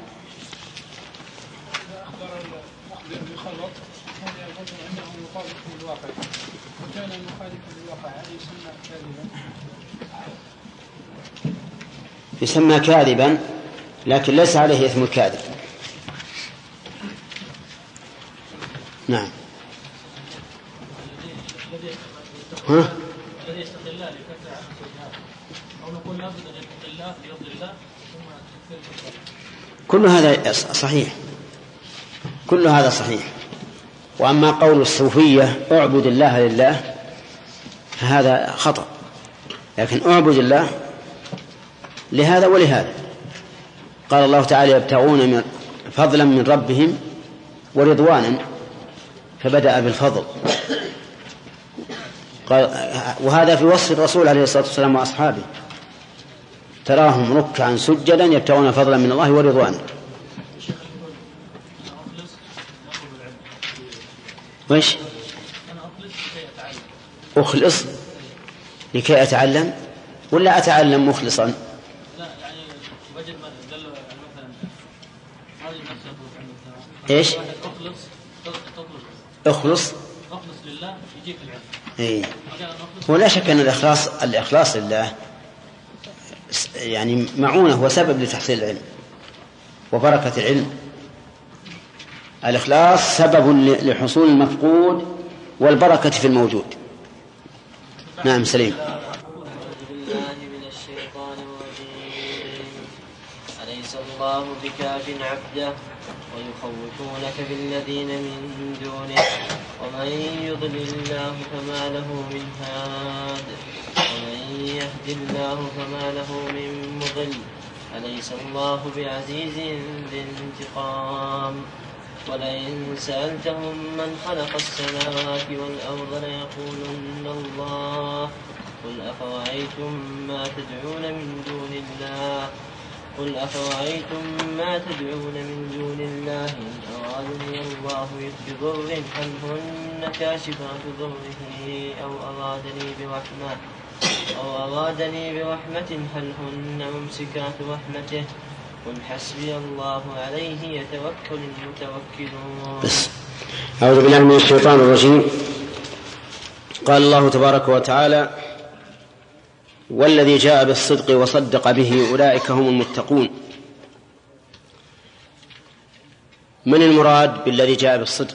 يسمى كاذبا، لكن ليس عليه إثم الكاذب. نعم. ها؟ كل هذا صحيح، كل هذا صحيح. وأما قول الصوفية اعبد الله لله فهذا خطأ، لكن اعبد الله لهذا ولهذا. قال الله تعالى: يبتغون من فضلا من ربهم ورضوانا، فبدأ بالفضل. قال، وهذا في وصف الرسول عليه الصلاة والسلام وأصحابه: تراهم ركعا سجدا يبتغون فضلا من الله ورضوانا. وإيش؟ أخلص لكي أتعلم ولا أتعلم مخلصا؟ إيش؟ أخلص أخلص لله يجيك العلم. إيه. ولا شك أن الإخلاص الإخلاص لله يعني معونة وسبب لتحصيل العلم وبركة العلم. الإخلاص سبب لحصول المفقود والبركة في الموجود. نعم سليم. أليس الله بكاف عبده ويخوفونك بالذين من دونه ومن يضلل الله فما له من هاد ومن يهد الله فما له من مضل. أليس الله بعزيز ذي انتقام. ولئن سألتهم من خلق السماوات والأرض ليقولن الله. قل أفرأيتم ما تدعون من دون الله قل أفرأيتم ما تدعون من دون الله إن أرادني الله بضر هل هن كاشفات ضره أو أرادني برحمة أو أرادني برحمة هل هن ممسكات رحمته. قل حسبي الله عليه يتوكل المتوكلون. بس. أعوذ بالله من الشيطان الرجيم. قال الله تبارك وتعالى: والذي جاء بالصدق وصدق به أولئك هم المتقون. من المراد بالذي جاء بالصدق؟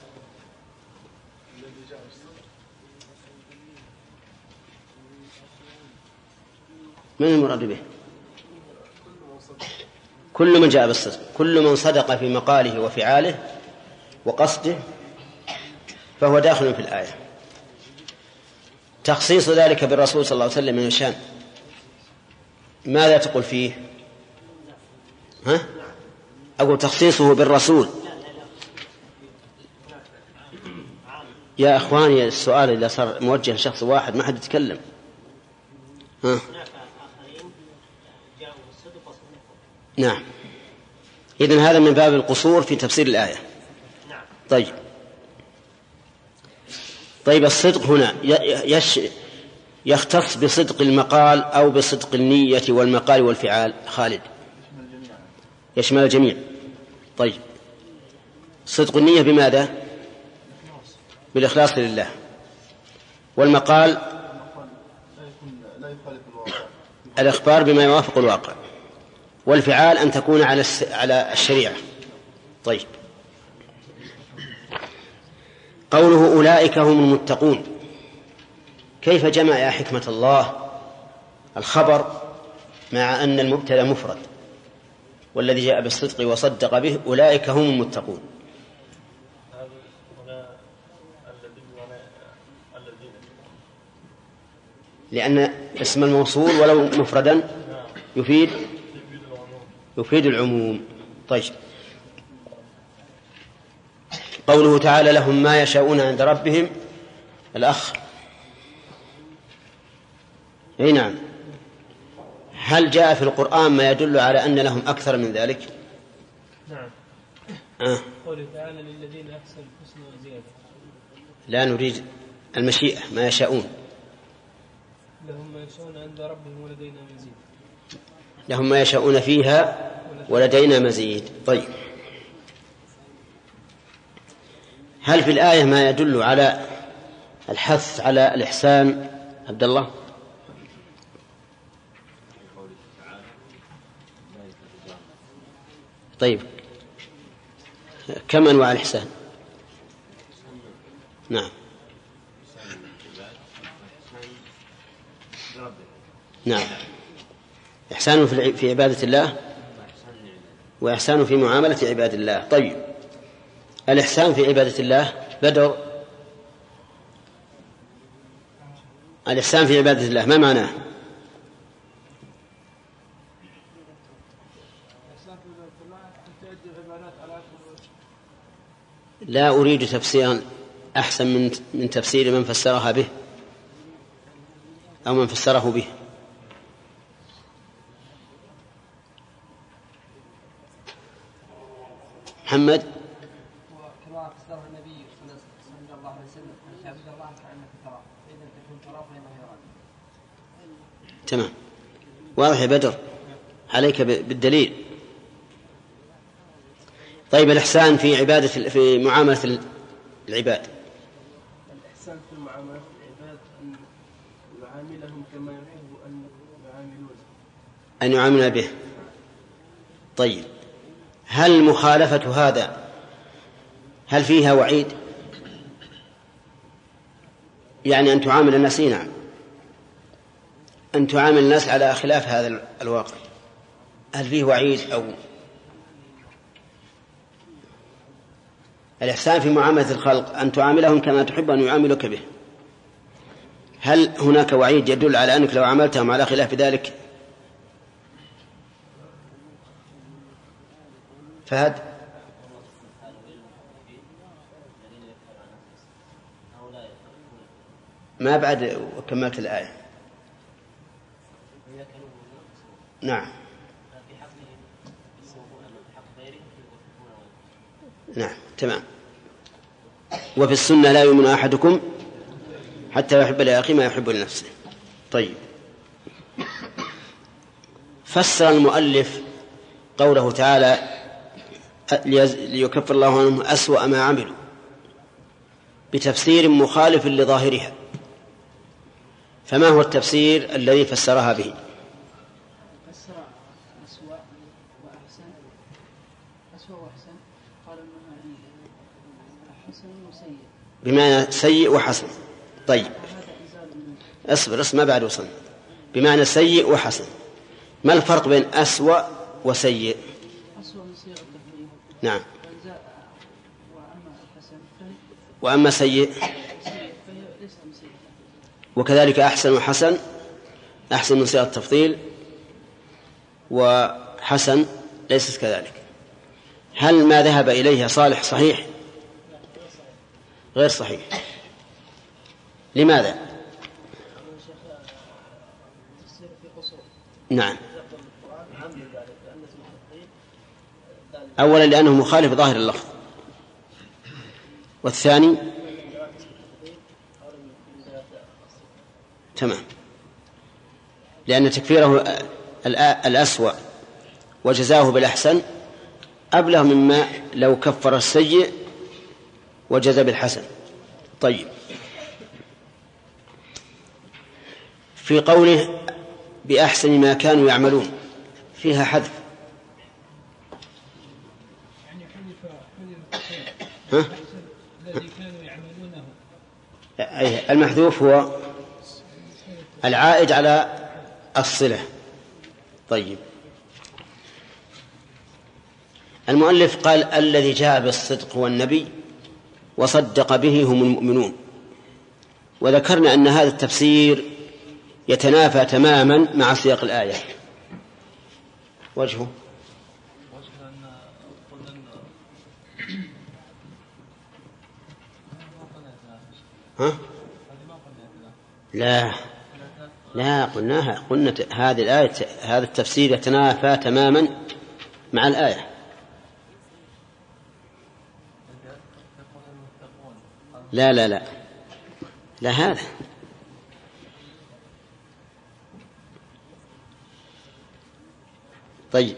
من المراد به؟ كل من جاء بالصدق، كل من صدق في مقاله وفعاله وقصده فهو داخل في الآية. تخصيص ذلك بالرسول صلى الله عليه وسلم من الشان، ماذا تقول فيه؟ ها؟ أقول تخصيصه بالرسول يا أخواني السؤال إذا صار موجه لشخص واحد ما حد يتكلم. ها. نعم. إذن هذا من باب القصور في تفسير الآية. طيب طيب الصدق هنا يش يختص بصدق المقال أو بصدق النية والمقال والفعال؟ خالد. يشمل الجميع. طيب صدق النية بماذا؟ بالإخلاص لله. والمقال الإخبار بما يوافق الواقع. والفعال أن تكون على على الشريعة. طيب قوله أولئك هم المتقون، كيف جمع يا حكمة الله الخبر مع أن المبتدأ مفرد والذي جاء بالصدق وصدق به أولئك هم المتقون؟ لأن اسم الموصول ولو مفردا يفيد يفيد العموم. طيب قوله تعالى لهم ما يشاءون عند ربهم، الأخ أي نعم، هل جاء في القرآن ما يدل على أن لهم أكثر من ذلك؟ نعم. آه. قوله تعالى للذين أحسنوا الحسنى وزيادة. لا نريد المشيئة ما يشاءون. لهم ما يشاءون عند ربهم ولدينا مزيد. لهم ما يشاءون فيها ولدينا مزيد. طيب هل في الآية ما يدل على الحث على الإحسان؟ عبد الله. طيب كم أنواع الإحسان؟ نعم نعم، إحسان في عبادة الله وإحسان في معاملة عباد الله. طيب الإحسان في عبادة الله بدر، الإحسان في عبادة الله ما معناه؟ لا أريد تفسيرا أحسن من من تفسير من فسرها به أو من فسره به. محمد. وكما فسرها النبي صلى الله عليه وسلم أن تعبد الله كأنك تراه فإذا تكون تراه فإنه يراك. تمام واضح يا بدر، عليك بالدليل. طيب الإحسان في عبادة في معاملة العباد. الإحسان في معاملة العباد أن يعاملهم كما يحب أن يعاملون أن يعامل به. طيب هل مخالفة هذا هل فيها وعيد؟ يعني أن تعامل الناس، نعم، أن تعامل الناس على خلاف هذا الواقع، هل فيه وعيد؟ أو الإحسان في معاملة الخلق أن تعاملهم كما تحب أن يعاملك به، هل هناك وعيد يدل على أنك لو عاملتهم على خلاف ذلك؟ فهد. ما بعد وكملت الآية. نعم نعم تمام. وفي السنة لا يؤمن أحدكم حتى يحب لأخيه ما يحب لنفسه. طيب فسر المؤلف قوله تعالى ليكفر الله عنهم أسوأ ما عملوا بتفسير مخالف لظاهرها، فما هو التفسير الذي فسرها به؟ فسر أسوأ وأحسن. أسوأ وأحسن قال إنها حسن وسيء، بمعنى سيء وحسن. طيب اصبر اصبر ما بعد وصلنا. بمعنى سيء وحسن، ما الفرق بين أسوأ وسيء؟ أسوأ من صيغة التفضيل. نعم. وأما الحسن وأما سيء وكذلك أحسن وحسن، أحسن من صيغة التفضيل وحسن ليست كذلك. هل ما ذهب إليه صالح صحيح؟ غير صحيح. لماذا؟ نعم، أولا لأنه مخالف ظاهر اللفظ، والثاني تمام لأن تكفيره الأسوأ وجزاه بالأحسن أبلغ مما لو كفر السيء وجزى بالحسن. طيب، في قوله بأحسن ما كانوا يعملون فيها حذف، ها؟ الذي كانوا يعملونه. المحذوف هو العائد على الصلة. طيب، المؤلف قال الذي جاء بالصدق هو النبي وصدق به هم المؤمنون، وذكرنا أن هذا التفسير يتنافى تماما مع سياق الآية. وجهه ها؟ لا لا قلناها، قلنا هذه الآية هذا التفسير يتنافى تماما مع الآية. لا لا لا لا هذا طيب.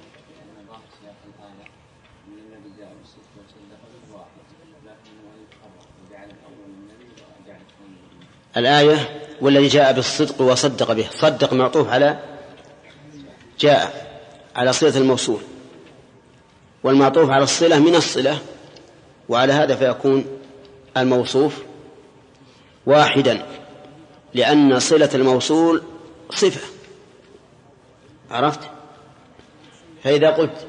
الآية والذي جاء بالصدق وصدق به، صدق معطوف على جاء على صلة الموصول، والمعطوف على الصلة من الصلة، وعلى هذا فيكون الموصوف واحدا، لأن صلة الموصول صفة. عرفت؟ فإذا قلت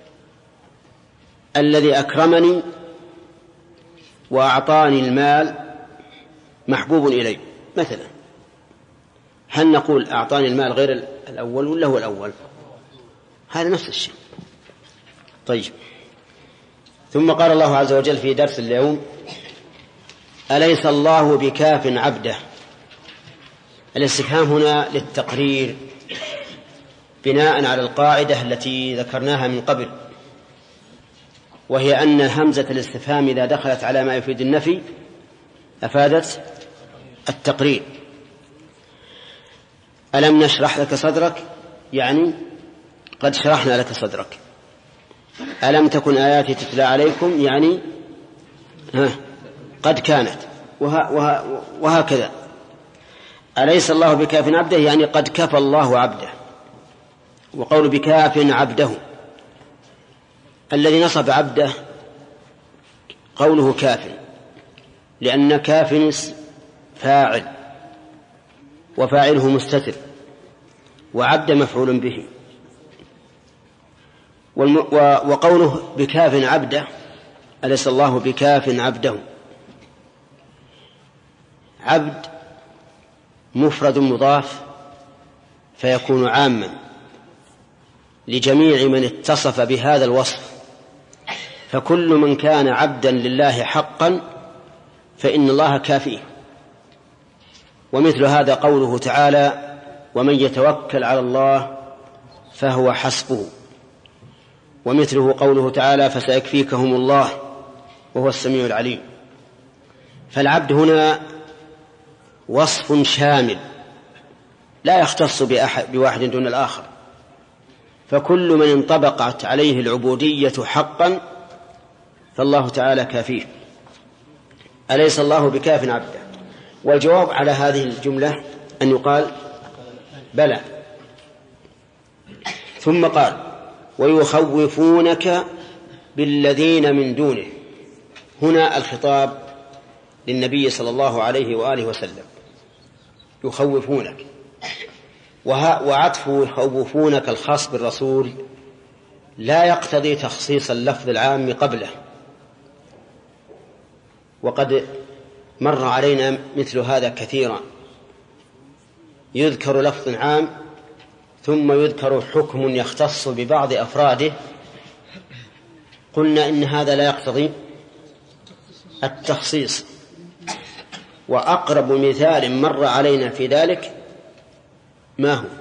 الذي أكرمني وأعطاني المال محبوب إلي مثلا، هل نقول أعطاني المال غير الأول ولا هو الأول؟ هذا نفس الشيء. طيب، ثم قال الله عز وجل في درس اليوم أليس الله بكاف عبده. الاستفهام هنا للتقرير بناء على القاعدة التي ذكرناها من قبل، وهي أن همزة الاستفهام إذا دخلت على ما يفيد النفي أفادت التقرير. ألم نشرح لك صدرك، يعني قد شرحنا لك صدرك. ألم تكن آياتي تتلى عليكم، يعني ها قد كانت، وها وها وهكذا. أليس الله بكاف عبده، يعني قد كفى الله عبده. وقول بكاف عبده، الذي نصب عبده قوله كاف، لأن كاف فاعل وفاعله مستتر، وعبد مفعول به. وقوله بكاف عبده، أليس الله بكاف عبده، عبد مفرد مضاف فيكون عاما لجميع من اتصف بهذا الوصف، فكل من كان عبدا لله حقا فإن الله كافيه. ومثل هذا قوله تعالى ومن يتوكل على الله فهو حسبه، ومثله قوله تعالى فسيكفيكهم الله وهو السميع العليم. فالعبد هنا وصف شامل لا يختص بأحد بواحد دون الآخر، فكل من انطبقت عليه العبودية حقا فالله تعالى كافيه. أليس الله بكاف عبده؟ والجواب على هذه الجملة أن يقال بلى. ثم قال ويخوفونك بالذين من دونه. هنا الخطاب للنبي صلى الله عليه وآله وسلم، يخوفونك، وعطف يخوفونك الخاص بالرسول لا يقتضي تخصيص اللفظ العام قبله، وقد مر علينا مثل هذا كثيرا، يذكر لفظ عام ثم يذكر حكم يختص ببعض أفراده، قلنا إن هذا لا يقتضي التخصيص. وأقرب مثال مر علينا في ذلك ما هو؟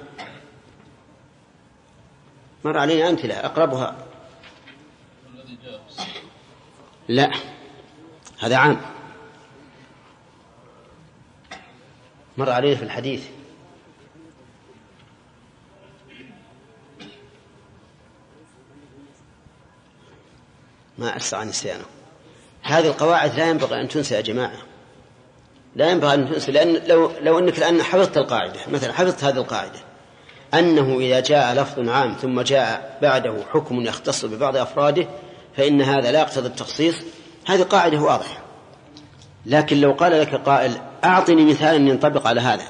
مر علينا أمثلة أقربها. لا، هذا عام مر علينا في الحديث. ما أسرع نسيانه. هذه القواعد لا ينبغي أن تنسى يا جماعة، لا ينبغي أن تنسى، لأن لو, لو أنك الآن حفظت القاعدة، مثلا حفظت هذه القاعدة أنه إذا جاء لفظ عام ثم جاء بعده حكم يختص ببعض أفراده فإن هذا لا يقتضي التخصيص، هذه قاعدة واضحة. لكن لو قال لك قائل أعطني مثالا ينطبق على هذا،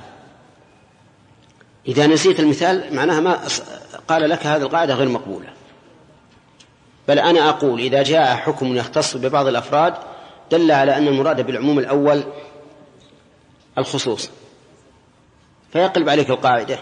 إذا نسيت المثال معناها ما قال لك هذه القاعدة غير مقبولة. بل أنا أقول إذا جاء حكم يختص ببعض الأفراد دل على أن المراد بالعموم الأول الخصوص، فيقلب عليك القاعدة.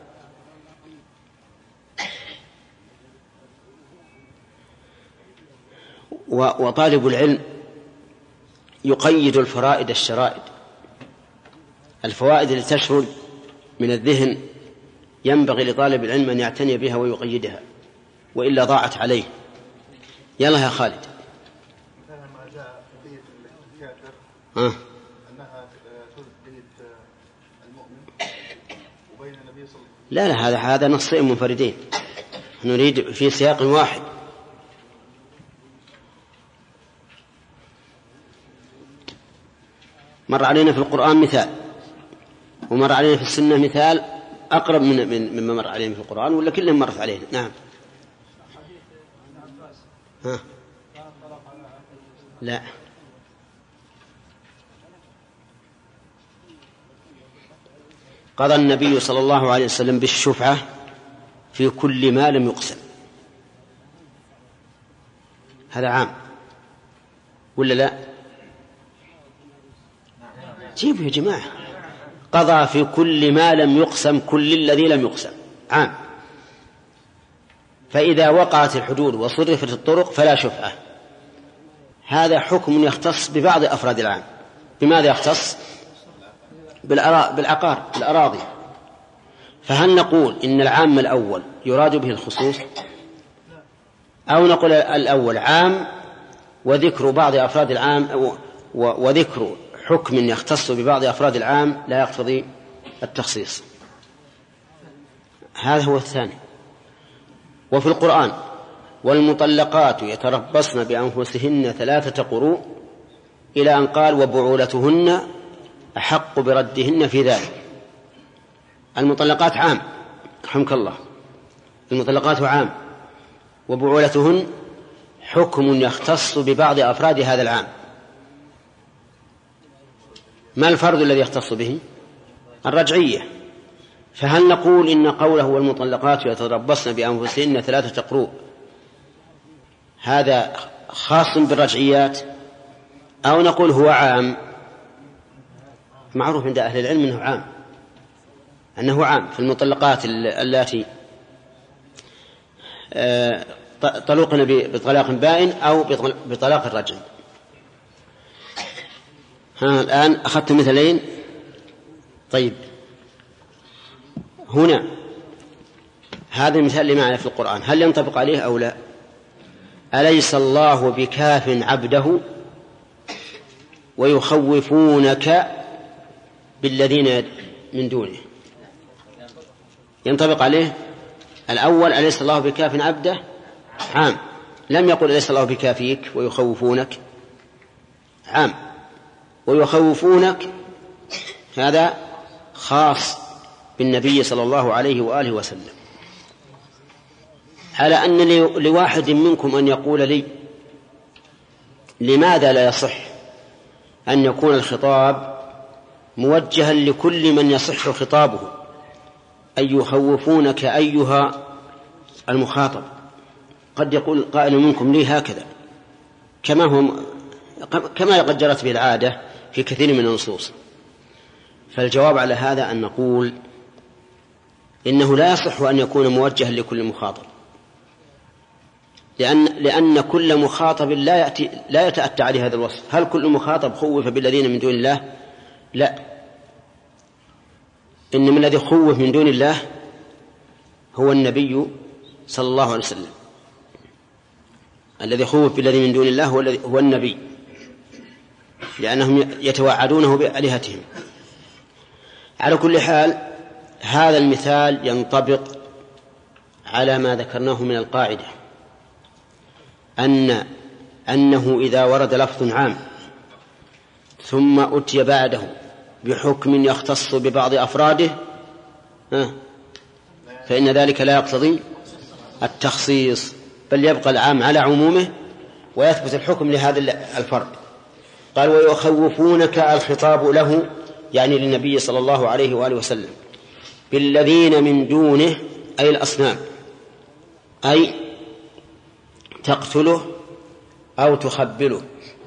وطالب العلم يقيد الفرائد الشرائد، الفوائد التي تشرد من الذهن ينبغي لطالب العلم أن يعتني بها ويقيدها، وإلا ضاعت عليه. يلا يا خالد. ما جاء في بيت الكافر آه. أنها تثبت المؤمن وبين النبي صلى الله عليه وسلم. لا لا، هذا هذا نصين منفردين، نريد في سياق واحد. مر علينا في القرآن مثال، ومر علينا في السنة مثال أقرب من من مما مر علينا في القرآن، ولا كلهم مرت علينا. نعم. ها. لا، قضى النبي صلى الله عليه وسلم بالشفعة في كل ما لم يقسم. هذا عام ولا لا؟ جيبوا يا جماعة. قضى في كل ما لم يقسم، كل الذي لم يقسم عام. فإذا وقعت الحدود وصرفت الطرق فلا شفعة. هذا حكم يختص ببعض أفراد العام. بماذا يختص؟ بالعقار، بالأراضي. فهل نقول إن العام الأول يراد به الخصوص، أو نقول الأول عام وذكر بعض أفراد العام وذكر حكم يختص ببعض أفراد العام لا يقتضي التخصيص؟ هذا هو الثاني. وفي القرآن والمطلقات يتربصن بأنفسهن ثلاثة قروء إلى أن قال وبعولتهن أحق بردهن في ذلك. المطلقات عام، رحمك الله، المطلقات عام، وبعولتهن حكم يختص ببعض أفراد هذا العام. ما الفرد الذي يختص به؟ الرجعية. فهل نقول إن قوله والمطلقات يتربصن بأنفسهن ثلاثة قروء هذا خاص بالرجعيات، أو نقول هو عام؟ معروف عند أهل العلم أنه عام، أنه عام في المطلقات التي طلقن بطلاق بائن أو بطلاق الرجل. ها الآن أخذت مثلين. طيب، هنا هذا المثال اللي معنا في القرآن هل ينطبق عليه أو لا؟ أليس الله بكاف عبده ويخوفونك بالذين من دونه؟ ينطبق عليه الأول أليس الله بكاف عبده عام، لم يقل أليس الله بكافيك ويخوفونك عام، ويخوفونك هذا خاص بالنبي صلى الله عليه وآله وسلم. على أن لواحد منكم أن يقول لي لماذا لا يصح أن يكون الخطاب موجها لكل من يصح خطابه، أن يخوفونك أيها المخاطب؟ قد يقول قائل منكم لي هكذا كما هم كما قد جرت به العادة في كثير من النصوص. فالجواب على هذا أن نقول إنه لا يصح أن يكون موجها لكل مخاطب، لأن لأن كل مخاطب لا يأتي لا يتأتى عليه هذا الوصف. هل كل مخاطب خوف بالذين من دون الله؟ لا، إنما الذي خوف من دون الله هو النبي صلى الله عليه وسلم. الذي خوف بالذي من دون الله هو هو النبي، لأنهم يتوعدونه بآلهتهم. على كل حال هذا المثال ينطبق على ما ذكرناه من القاعدة، أن أنه إذا ورد لفظ عام ثم أتي بعده بحكم يختص ببعض أفراده فإن ذلك لا يقتضي التخصيص، بل يبقى العام على عمومه ويثبت الحكم لهذا الفرد. قال ويخوفونك الخطاب له يعني للنبي صلى الله عليه وآله وسلم بالذين من دونه أي الأصنام، أي تقتله أو تخبله.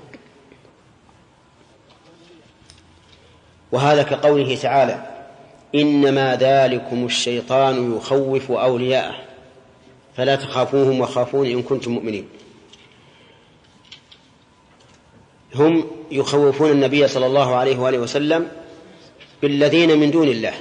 وهذا كقوله تعالى إنما ذلكم الشيطان يخوف أولياءه فلا تخافوهم وخافون إن كنتم مؤمنين. هم يخوفون النبي صلى الله عليه وآله وسلم بالذين من دون الله،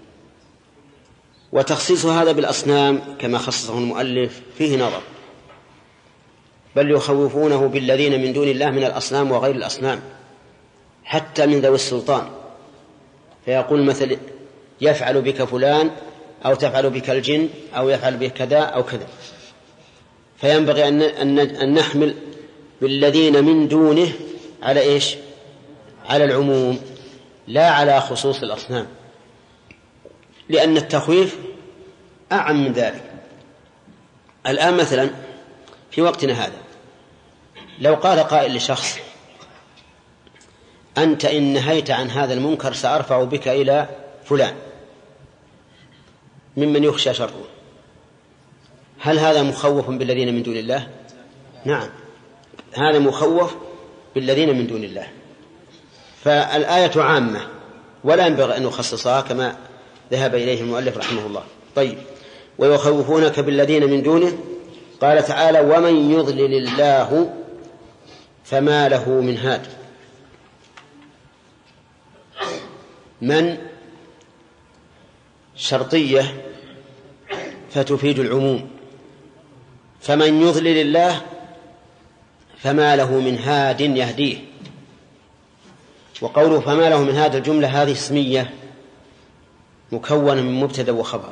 وتخصيص هذا بالأصنام كما خصصه المؤلف فيه نظر، بل يخوفونه بالذين من دون الله من الأصنام وغير الأصنام حتى من ذوي السلطان، فيقول مثل يفعل بك فلان أو تفعل بك الجن أو يفعل بك كذا أو كذا. فينبغي أن نحمل بالذين من دونه على إيش؟ على العموم لا على خصوص الأصنام، لأن التخويف أعم من ذلك. الآن مثلا في وقتنا هذا لو قال قائل لشخص أنت إن نهيت عن هذا المنكر سأرفع بك إلى فلان ممن يخشى شره، هل هذا مخوف بالذين من دون الله؟ نعم، هذا مخوف بالذين من دون الله. فالآية عامة ولا ينبغي أن نخصصها كما ذهب إليه المؤلف رحمه الله. طيب ويخوفونك بالذين من دونه، قال تعالى ومن يضلل الله فما له من هاد. من شرطية فتفيد العموم، فمن يضلل الله فما له من هاد يهديه. وقوله فما له من هاد الجملة هذه اسمية مكونة من مبتدأ وخبر،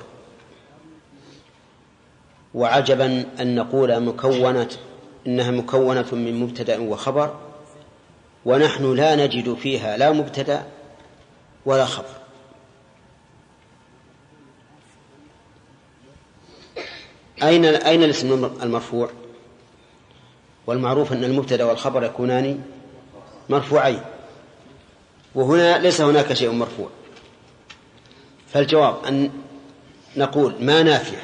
وعجبا أن نقول مكونة إنها مكونة من مبتدأ وخبر ونحن لا نجد فيها لا مبتدأ ولا خبر. أين أين الاسم المرفوع؟ والمعروف أن المبتدأ والخبر يكونان مرفوعين، وهنا ليس هناك شيء مرفوع. فالجواب أن نقول ما نافع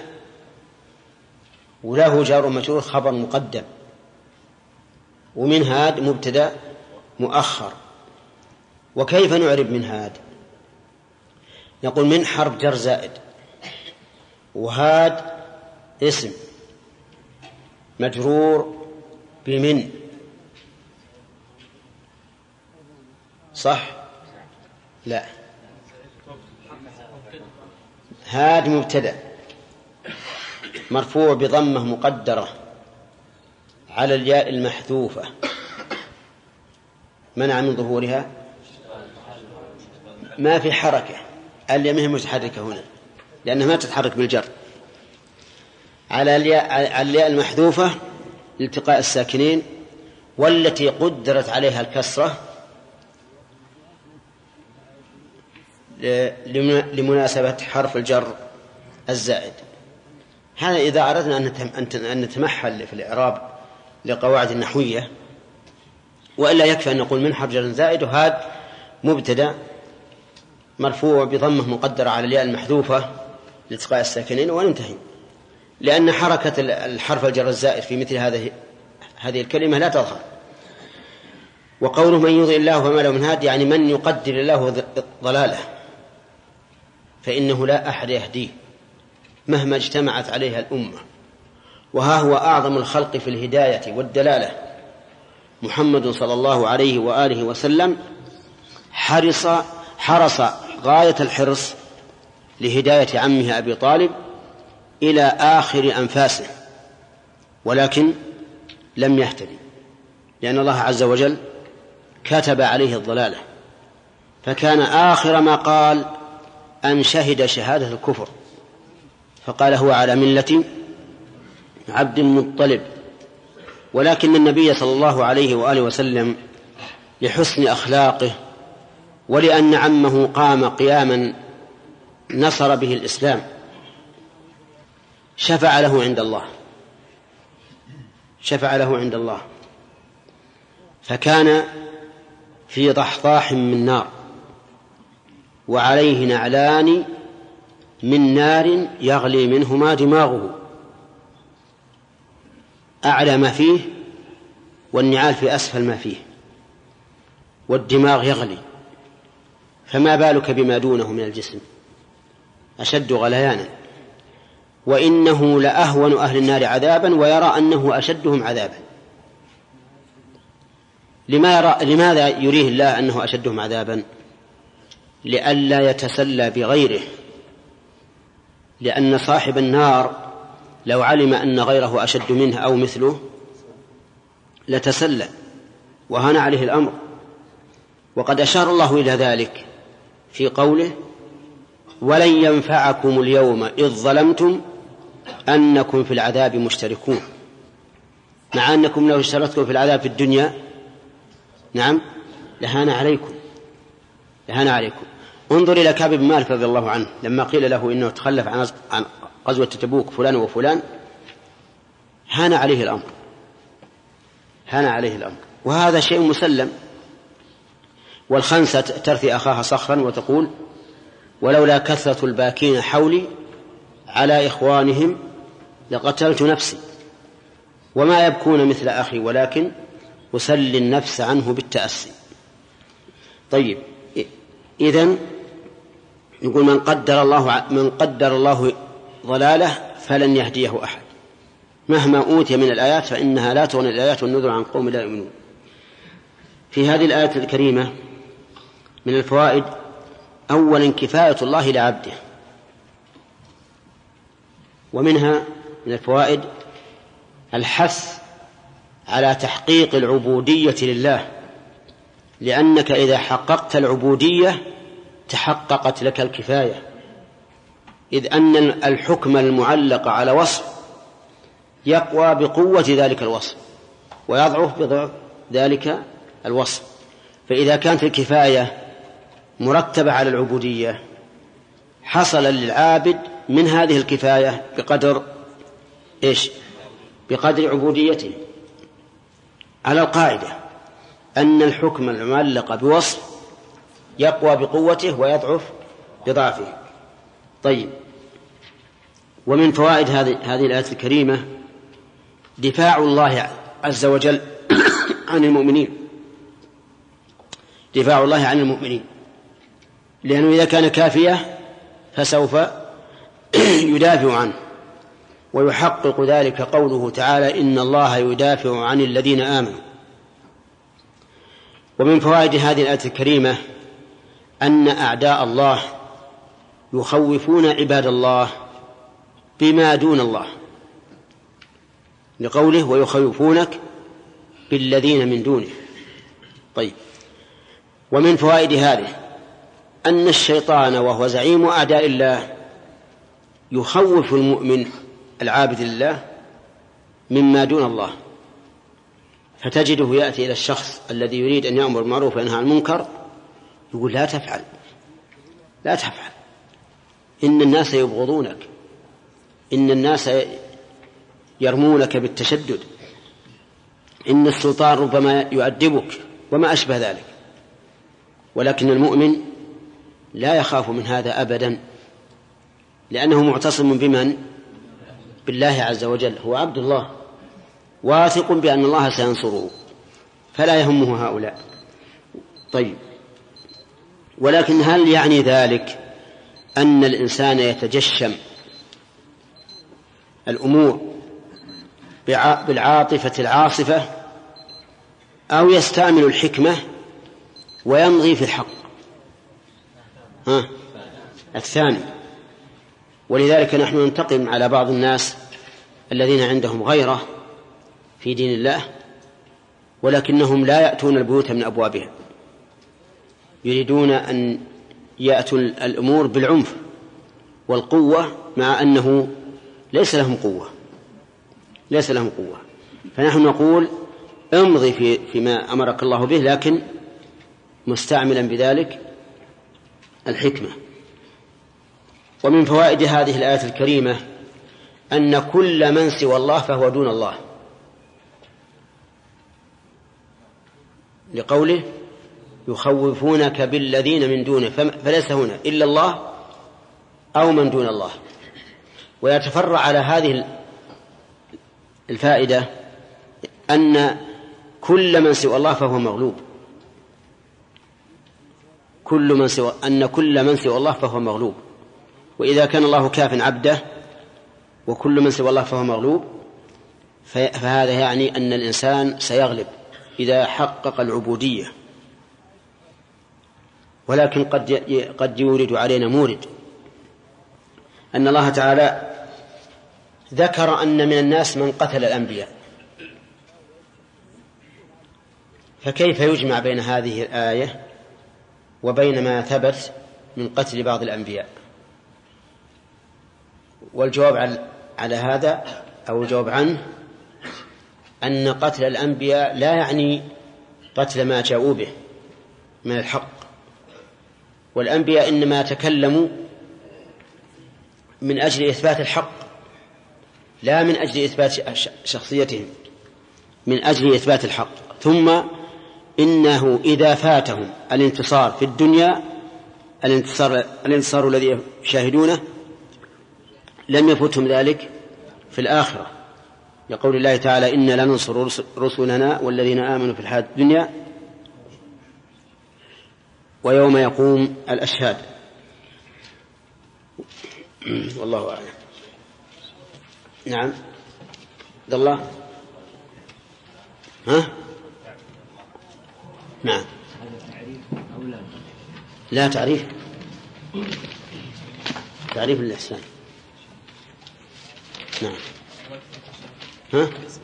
وله جار ومجرور خبر مقدم، ومن هاد مبتدأ مؤخر. وكيف نعرب من هاد؟ نقول من حرف جر زائد، وهاد اسم مجرور بمن، صح؟ لا، هاد مبتدأ مرفوع بضمة مقدرة على الياء المحذوفة منع من ظهورها، ما في حركة، الياء ما هي متحركة هنا لأنها ما تتحرك بالجر، على الياء المحذوفة لالتقاء الساكنين، والتي قدرت عليها الكسرة لمناسبة حرف الجر الزائد. هذا إذا أردنا أن نتمحل في الإعراب لقواعد النحوية، وإلا يكفي أن نقول من حرف جر زائد وهاد مبتدأ مرفوع بضمة مقدرة على الياء المحذوفة لالتقاء الساكنين وننتهي، لأن حركة الحرف الجر الزائد في مثل هذه هذه الكلمة لا تظهر. وقوله من يضل الله فما له من هاد يعني من يقدر الله ضلاله فإنه لا أحد يهديه مهما اجتمعت عليها الأمة وها هو أعظم الخلق في الهداية والدلالة محمد صلى الله عليه وآله وسلم حرص حرص غاية الحرص لهداية عمه أبي طالب إلى آخر أنفاسه، ولكن لم يهتدي، لأن الله عز وجل كتب عليه الضلالة، فكان آخر ما قال أن شهد شهادة الكفر، فقال هو على ملة عبد المطلب. ولكن النبي صلى الله عليه وآله وسلم لحسن أخلاقه ولأن عمه قام قياما نصر به الإسلام شفع له عند الله شفع له عند الله فكان في ضحضاح من نار وعليه نعلان من نار يغلي منهما دماغه، أعلى ما فيه والنعال في أسفل ما فيه، والدماغ يغلي، فما بالك بما دونه من الجسم أشد غليانا. وإنه لأهون أهل النار عذابا ويرى أنه أشدهم عذابا. لماذا يريه الله أنه أشدهم عذابا؟ لئلا يتسلى بغيره، لأن صاحب النار لو علم أن غيره أشد منه أو مثله لتسلى وهان عليه الأمر. وقد أشار الله إلى ذلك في قوله ولن ينفعكم اليوم إذ ظلمتم أنكم في العذاب مشتركون، مع أنكم لو اشتركتم في العذاب في الدنيا نعم لهان عليكم لهان عليكم انظر إلى كعب بن مالك رضي الله عنه لما قيل له إنه تخلف عن غزوة تبوك فلان وفلان هان عليه الأمر هان عليه الأمر وهذا شيء مسلم. والخنسة ترثي أخاها صخرا وتقول ولولا كثرة الباكين حولي على إخوانهم لقتلت نفسي وما يبكون مثل أخي ولكن أسلي النفس عنه بالتأسي. طيب إذن يقول من قدر الله من قدر الله ضلاله فلن يهديه أحد مهما أوتي من الآيات فإنها لا تغني الآيات والنذر عن قوم لا يؤمنون. في هذه الآية الكريمة من الفوائد أولا كفاية الله لعبده، ومنها من الفوائد الحث على تحقيق العبودية لله، لأنك إذا حققت العبودية تحققت لك الكفاية، إذ أن الحكم المعلق على وصف يقوى بقوة ذلك الوصف ويضعف بضعف ذلك الوصف. فإذا كانت الكفاية مرتبة على العبودية حصل للعابد من هذه الكفاية بقدر إيش؟ بقدر عبوديته، على القاعدة أن الحكم المعلق بوصف يقوى بقوته ويضعف بضعفه. طيب ومن فوائد هذه هذه الآية الكريمة دفاع الله عز وجل عن المؤمنين دفاع الله عن المؤمنين لأنه إذا كان كافية فسوف يدافع عنه، ويحقق ذلك قوله تعالى إن الله يدافع عن الذين آمنوا. ومن فوائد هذه الآية الكريمة أن أعداء الله يخوفون عباد الله بما دون الله، لقوله ويخوفونك بالذين من دونه. طيب ومن فوائد هذه أن الشيطان وهو زعيم أعداء الله يخوف المؤمن العابد لله مما دون الله، فتجده يأتي إلى الشخص الذي يريد أن يأمر بالمعروف وينهى عن المنكر يقول لا تفعل لا تفعل إن الناس يبغضونك، إن الناس يرمونك بالتشدد، إن السلطان ربما يؤدبك وما أشبه ذلك. ولكن المؤمن لا يخاف من هذا أبدا، لأنه معتصم بمن؟ بالله عز وجل، هو عبد الله واثق بأن الله سينصره فلا يهمه هؤلاء. طيب ولكن هل يعني ذلك أن الإنسان يتجشم الأمور بالعاطفة العاصفة أو يستعمل الحكمة ويمضي في الحق. ها الثاني. ولذلك نحن ننتقم على بعض الناس الذين عندهم غيرة في دين الله ولكنهم لا يأتون البيوت من أبوابها، يريدون أن يأتوا الأمور بالعنف والقوة مع أنه ليس لهم قوة ليس لهم قوة فنحن نقول امضي في فيما أمرك الله به لكن مستعملا بذلك الحكمة. ومن فوائد هذه الآية الكريمة أن كل من سوى الله فهو دون الله، لقوله يخوفونك بالذين من دونه، فليس هنا إلا الله أو من دون الله. ويتفرع على هذه الفائدة أن كل من سوى الله فهو مغلوب، كل من سوى أن كل من سوى الله فهو مغلوب. وإذا كان الله كاف عبده وكل من سوى الله فهو مغلوب فهذا يعني أن الإنسان سيغلب إذا حقق العبودية. ولكن قد قد يورد علينا مورد أن الله تعالى ذكر أن من الناس من قتل الأنبياء، فكيف يجمع بين هذه الآية وبين ما ثبت من قتل بعض الأنبياء؟ والجواب على هذا أو الجواب عنه أن قتل الأنبياء لا يعني قتل ما جاءوا به من الحق، والأنبياء إنما تكلموا من أجل إثبات الحق لا من أجل إثبات شخصيتهم، من أجل إثبات الحق. ثم إنه إذا فاتهم الانتصار في الدنيا الانتصار, الانتصار الذي يشاهدونه لم يفوتهم ذلك في الآخرة، لقول الله تعالى إنا لننصر رسلنا والذين آمنوا في الحياة الدنيا ويوم يقوم الأشهاد. والله أعلم. نعم عبد الله. ها نعم لا تعريف تعريف الإحسان. نعم ها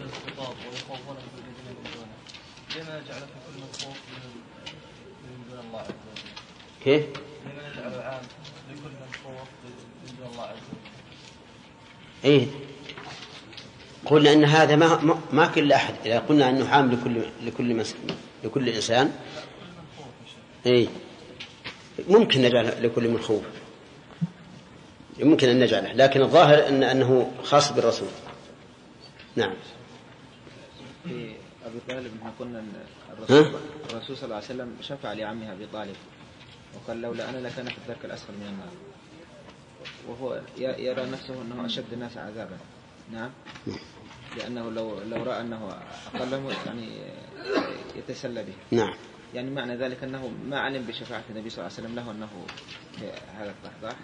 لما جعلك كل الخوف من دون الله عز وجل؟ كيف؟ لما يجعل عام لكل الخوف من دون الله عز وجل؟ ايه قلنا ان هذا ما ما كل احد، اذا قلنا انه عام لكل لكل مسلم لكل انسان ايه ممكن نجعل لكل من خوف، ممكن ان نجعله، لكن الظاهر ان انه خاص بالرسول. نعم. في أبي طالب احنا قلنا أن الرسول, الرسول صلى الله عليه وسلم شفع لعمها أبي طالب وقال لولا أنا لكان في الدرك الأسفل من النار، وهو يرى نفسه أنه أشد الناس عذابا. نعم. لأنه لو لو رأى أنه أقلهم يعني يتسلى به. نعم. يعني معنى ذلك أنه ما علم بشفاعة النبي صلى الله عليه وسلم له أنه في هذا الضحضاح،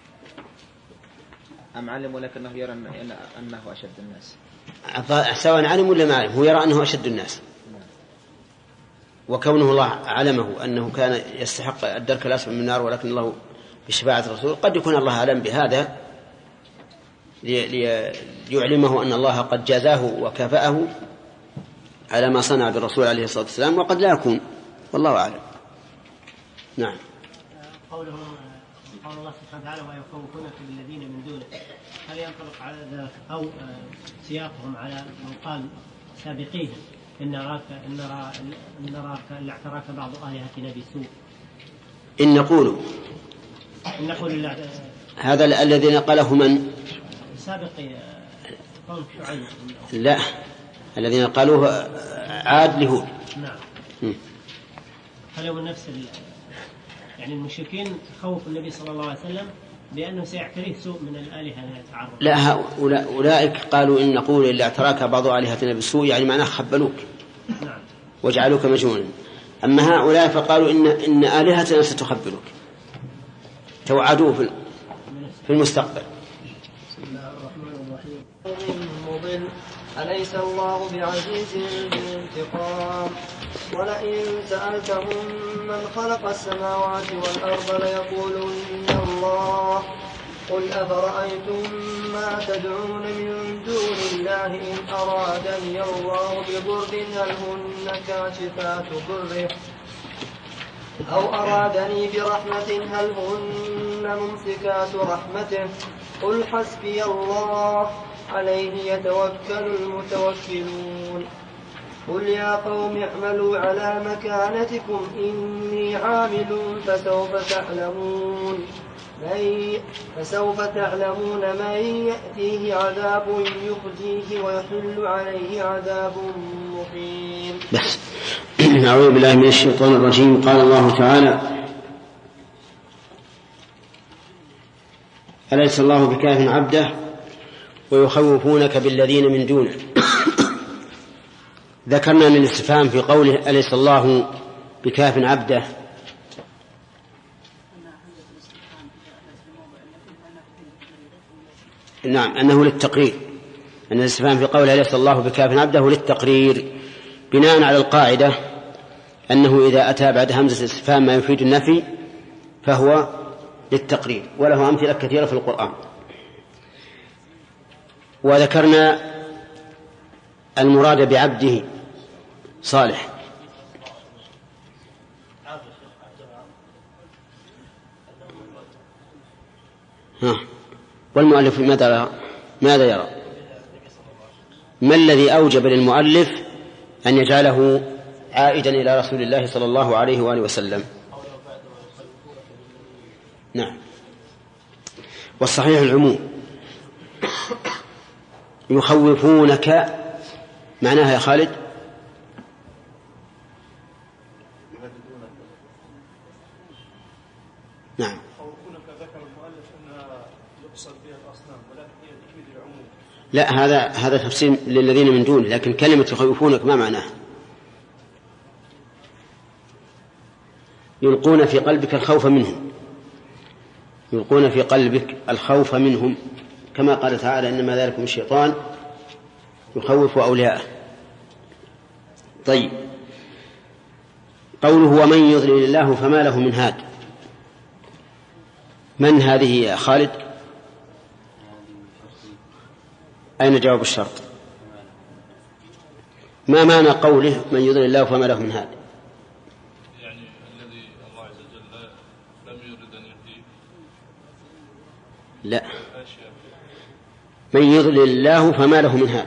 أم علم ولكنه يرى أنه أشد الناس؟ سواء علم ولا ما علم هو يرى أنه أشد الناس، وكونه الله علمه أنه كان يستحق الدرك الأسفل من النار ولكن الله بشفاعة الرسول قد يكون الله علم بهذا ليعلمه أن الله قد جازاه وكافأه على ما صنع بالرسول عليه الصلاة والسلام، وقد لا يكون، والله أعلم. نعم. قوله قول الله سبحانه وتعالى ويخوفونك بالذين من دونه، هل ينطبق على ذلك أو سياقهم على من قال سابقين إن نراك إن نرى إن نراك لاعتراك بعض آلهتنا بسوء؟ إن نقول إن نقول هذا الذين قاله من سابق قوم شعيب؟ لا، الذين قالوه عاد لهود. نعم. قالوا من نفس يعني المشركين خوف النبي صلى الله عليه وسلم بأنه سيعتريه سوء من الآلهة لا يتعرض. لا، هؤلاء أولئك قالوا إن نقول إلا اعتراك بعض آلهتنا بالسوء يعني معناه خبلوك. نعم. وجعلوك مجنونا. أما هؤلاء فقالوا إن إن آلهتنا ستخبلك، توعدوه في المستقبل. بسم الله الرحمن الرحيم. مضل أليس الله بعزيز ذي انتقام ولئن سألتهم من خلق السماوات والأرض ليقولن الله قل أفرأيتم ما تدعون من دون الله إن أرادني الله بضر هل هن كاشفات ضره أو أرادني برحمة هل هن ممسكات رحمته قل حسبي الله عليه يتوكل المتوكلون قل يا قوم اعملوا على مكانتكم إني عامل فسوف تعلمون من فسوف تعلمون من يأتيه عذاب يخزيه ويحل عليه عذاب مقيم. بس أعوذ بالله من الشيطان الرجيم. قال الله تعالى أليس الله بكاف عبده ويخوفونك بالذين من دونه. ذكرنا من الاستفهام في قوله أليس الله بكاف عبده نعم أنه للتقرير، أن الاستفهام في قوله أليس الله بكاف عبده للتقرير بناء على القاعدة أنه إذا أتى بعد همزة الاستفهام ما يفيد النفي فهو للتقرير، وله أمثلة كثيرة في القرآن. وذكرنا المراد بعبده صالح. ها والمؤلف ماذا يرى؟ ماذا يرى؟ ما الذي أوجب للمؤلف أن يجعله عائدا إلى رسول الله صلى الله عليه وآله وسلم؟ نعم، والصحيح العموم. يخوفونك معناها يا خالد نعم لا، هذا هذا تفسير للذين من دونه، لكن كلمة يخوفونك ما معناها؟ يلقون في قلبك الخوف منهم، يلقون في قلبك الخوف منهم، كما قال تعالى إنما ذلكم الشيطان يخوف أولياءه. طيب، قوله ومن يضلل الله فما له من هاد، من هذه يا خالد؟ أين جواب الشرط؟ ما معنى قوله من يضلل الله فما له من هاد؟ يعني الذي الله عز وجل لم يرد أن يهديه. لا، من يضلل الله فما له من هاد،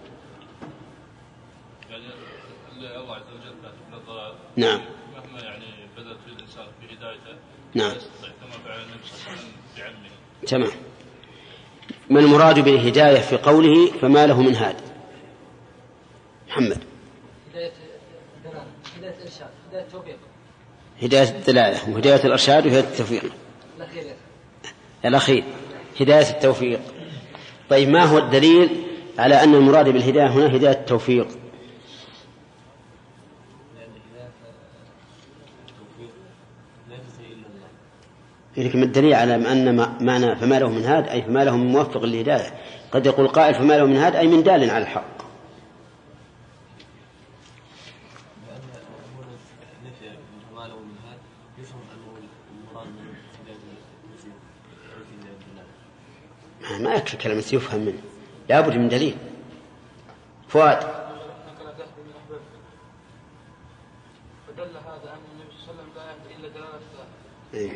يعني الله عز وجل لا الضلال. نعم، مهما يعني بدأت في الإنسان في هدايته نعم، كما فعل النبي صلى الله عليه وسلم بعلمه. تمام. ما المراد بالهداية في قوله فما له من هاد؟ محمد. هداية الدلالة، هداية الإرشاد، هداية التوفيق. هداية الدلالة وهداية الإرشاد وهداية التوفيق. الأخير الأخير هداية التوفيق. طيب، ما هو الدليل على أن المراد بالهداية هنا هداية التوفيق؟ لكن الدليل على أن معنى فما له من هاد أي فما له من موفق للهداية. قد يقول قائل فما له من هاد أي من دال على الحق. ما يكفي كلمة يفهم منه، لابد من دليل. فؤاد. فدل هذا أن النبي صلى الله عليه وسلم لا يهدي إلا دلالة إيه.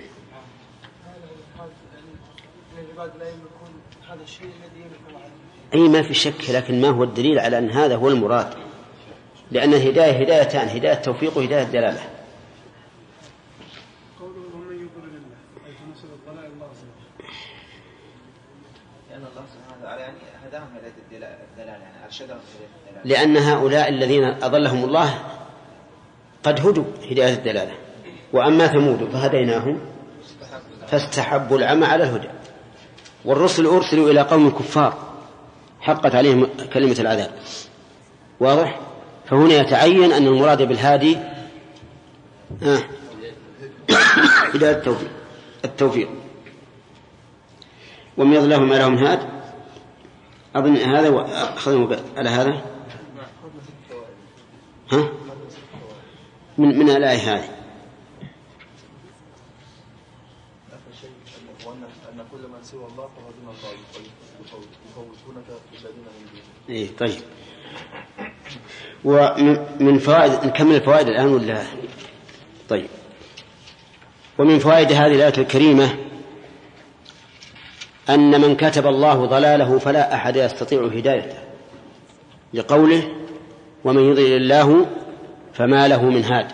من العباد لا يملكون هذا الشيء الذي يملك العالم. أي ما في شك، لكن ما هو الدليل على أن هذا هو المراد؟ لأن الهداية هدايتان، هداية توفيق وهداية دلالة. قوله ومن يضلل الله أي تنسب الضلال الله عز وجل، لأن الله سبحانه وتعالى يعني هداهم هداية الدلالة، يعني أرشدهم هداية الدلالة. لأن هؤلاء الذين أضلهم الله قد هدوا هداية الدلالة، وأما ثمود فهديناهم فاستحبوا العمى على الهدى، والرسل أرسلوا إلى قوم كفار حقت عليهم كلمة العذاب. واضح؟ فهنا يتعين أن المراد بالهادي آه. هداية التوفيق التوفيق ومن يضل له ما له من هاد أظن هذا أخذنا على هذا. ها؟ من من الآية هذه. أن كل من سوى الله فهو دون الله يفوتونك الذين من دونه. إيه طيب. ومن فوائد نكمل الفوائد الآن ولا؟ طيب. ومن فوائد هذه الآية الكريمة أن من كتب الله ضلاله فلا أحد يستطيع هدايته، لقوله ومن يضلل الله فما له من هاد.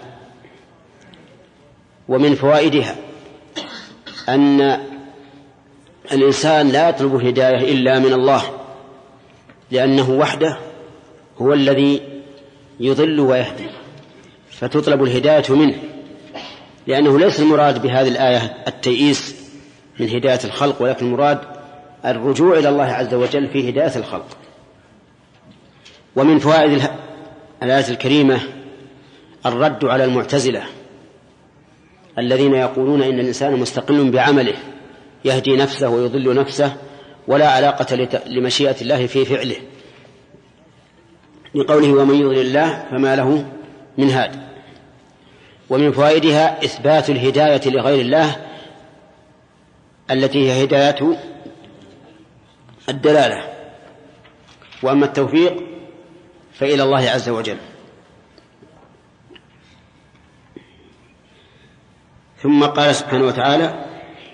ومن فوائدها أن الإنسان لا يطلب هداية إلا من الله، لأنه وحده هو الذي يضل ويهدي، فتطلب الهداية منه، لأنه ليس المراد بهذه الآية التيئيس من هداية الخلق، ولكن المراد الرجوع إلى الله عز وجل في هداية الخلق. ومن فوائد الآية الكريمة الرد على المعتزلة الذين يقولون إن الإنسان مستقل بعمله يهدي نفسه ويضل نفسه ولا علاقة لمشيئة الله في فعله، لقوله ومن يضلل الله فما له من هاد. ومن فوائدها إثبات الهداية لغير الله التي هي هداية الدلالة، وأما التوفيق فإلى الله عز وجل. ثم قال سبحانه وتعالى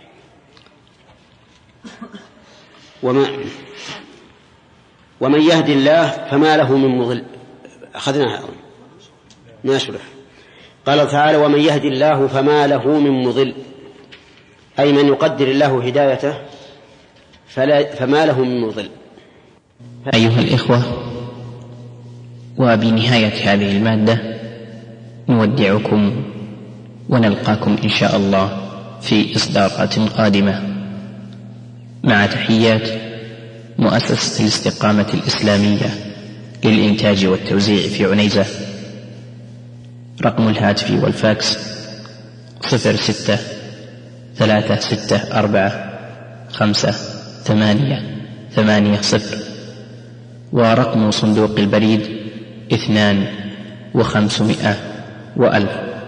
وما ومن يهدي الله فما له من مضل. أخذناها ناشرح. قال تعالى ومن يهدي الله فما له من مضل، أي من يقدر الله هدايته فلا فما له من مضل. أيها الإخوة، وبنهاية هذه المادة نودعكم ونلقاكم إن شاء الله في إصدارات قادمة، مع تحيات مؤسسة الاستقامة الإسلامية للإنتاج والتوزيع في عنيزة. رقم الهاتف والفاكس صفر ستة ثلاثة ستة أربعة خمسة ثمانية ثمانية صفر، ورقم صندوق البريد اثنان وخمسمائة وألف.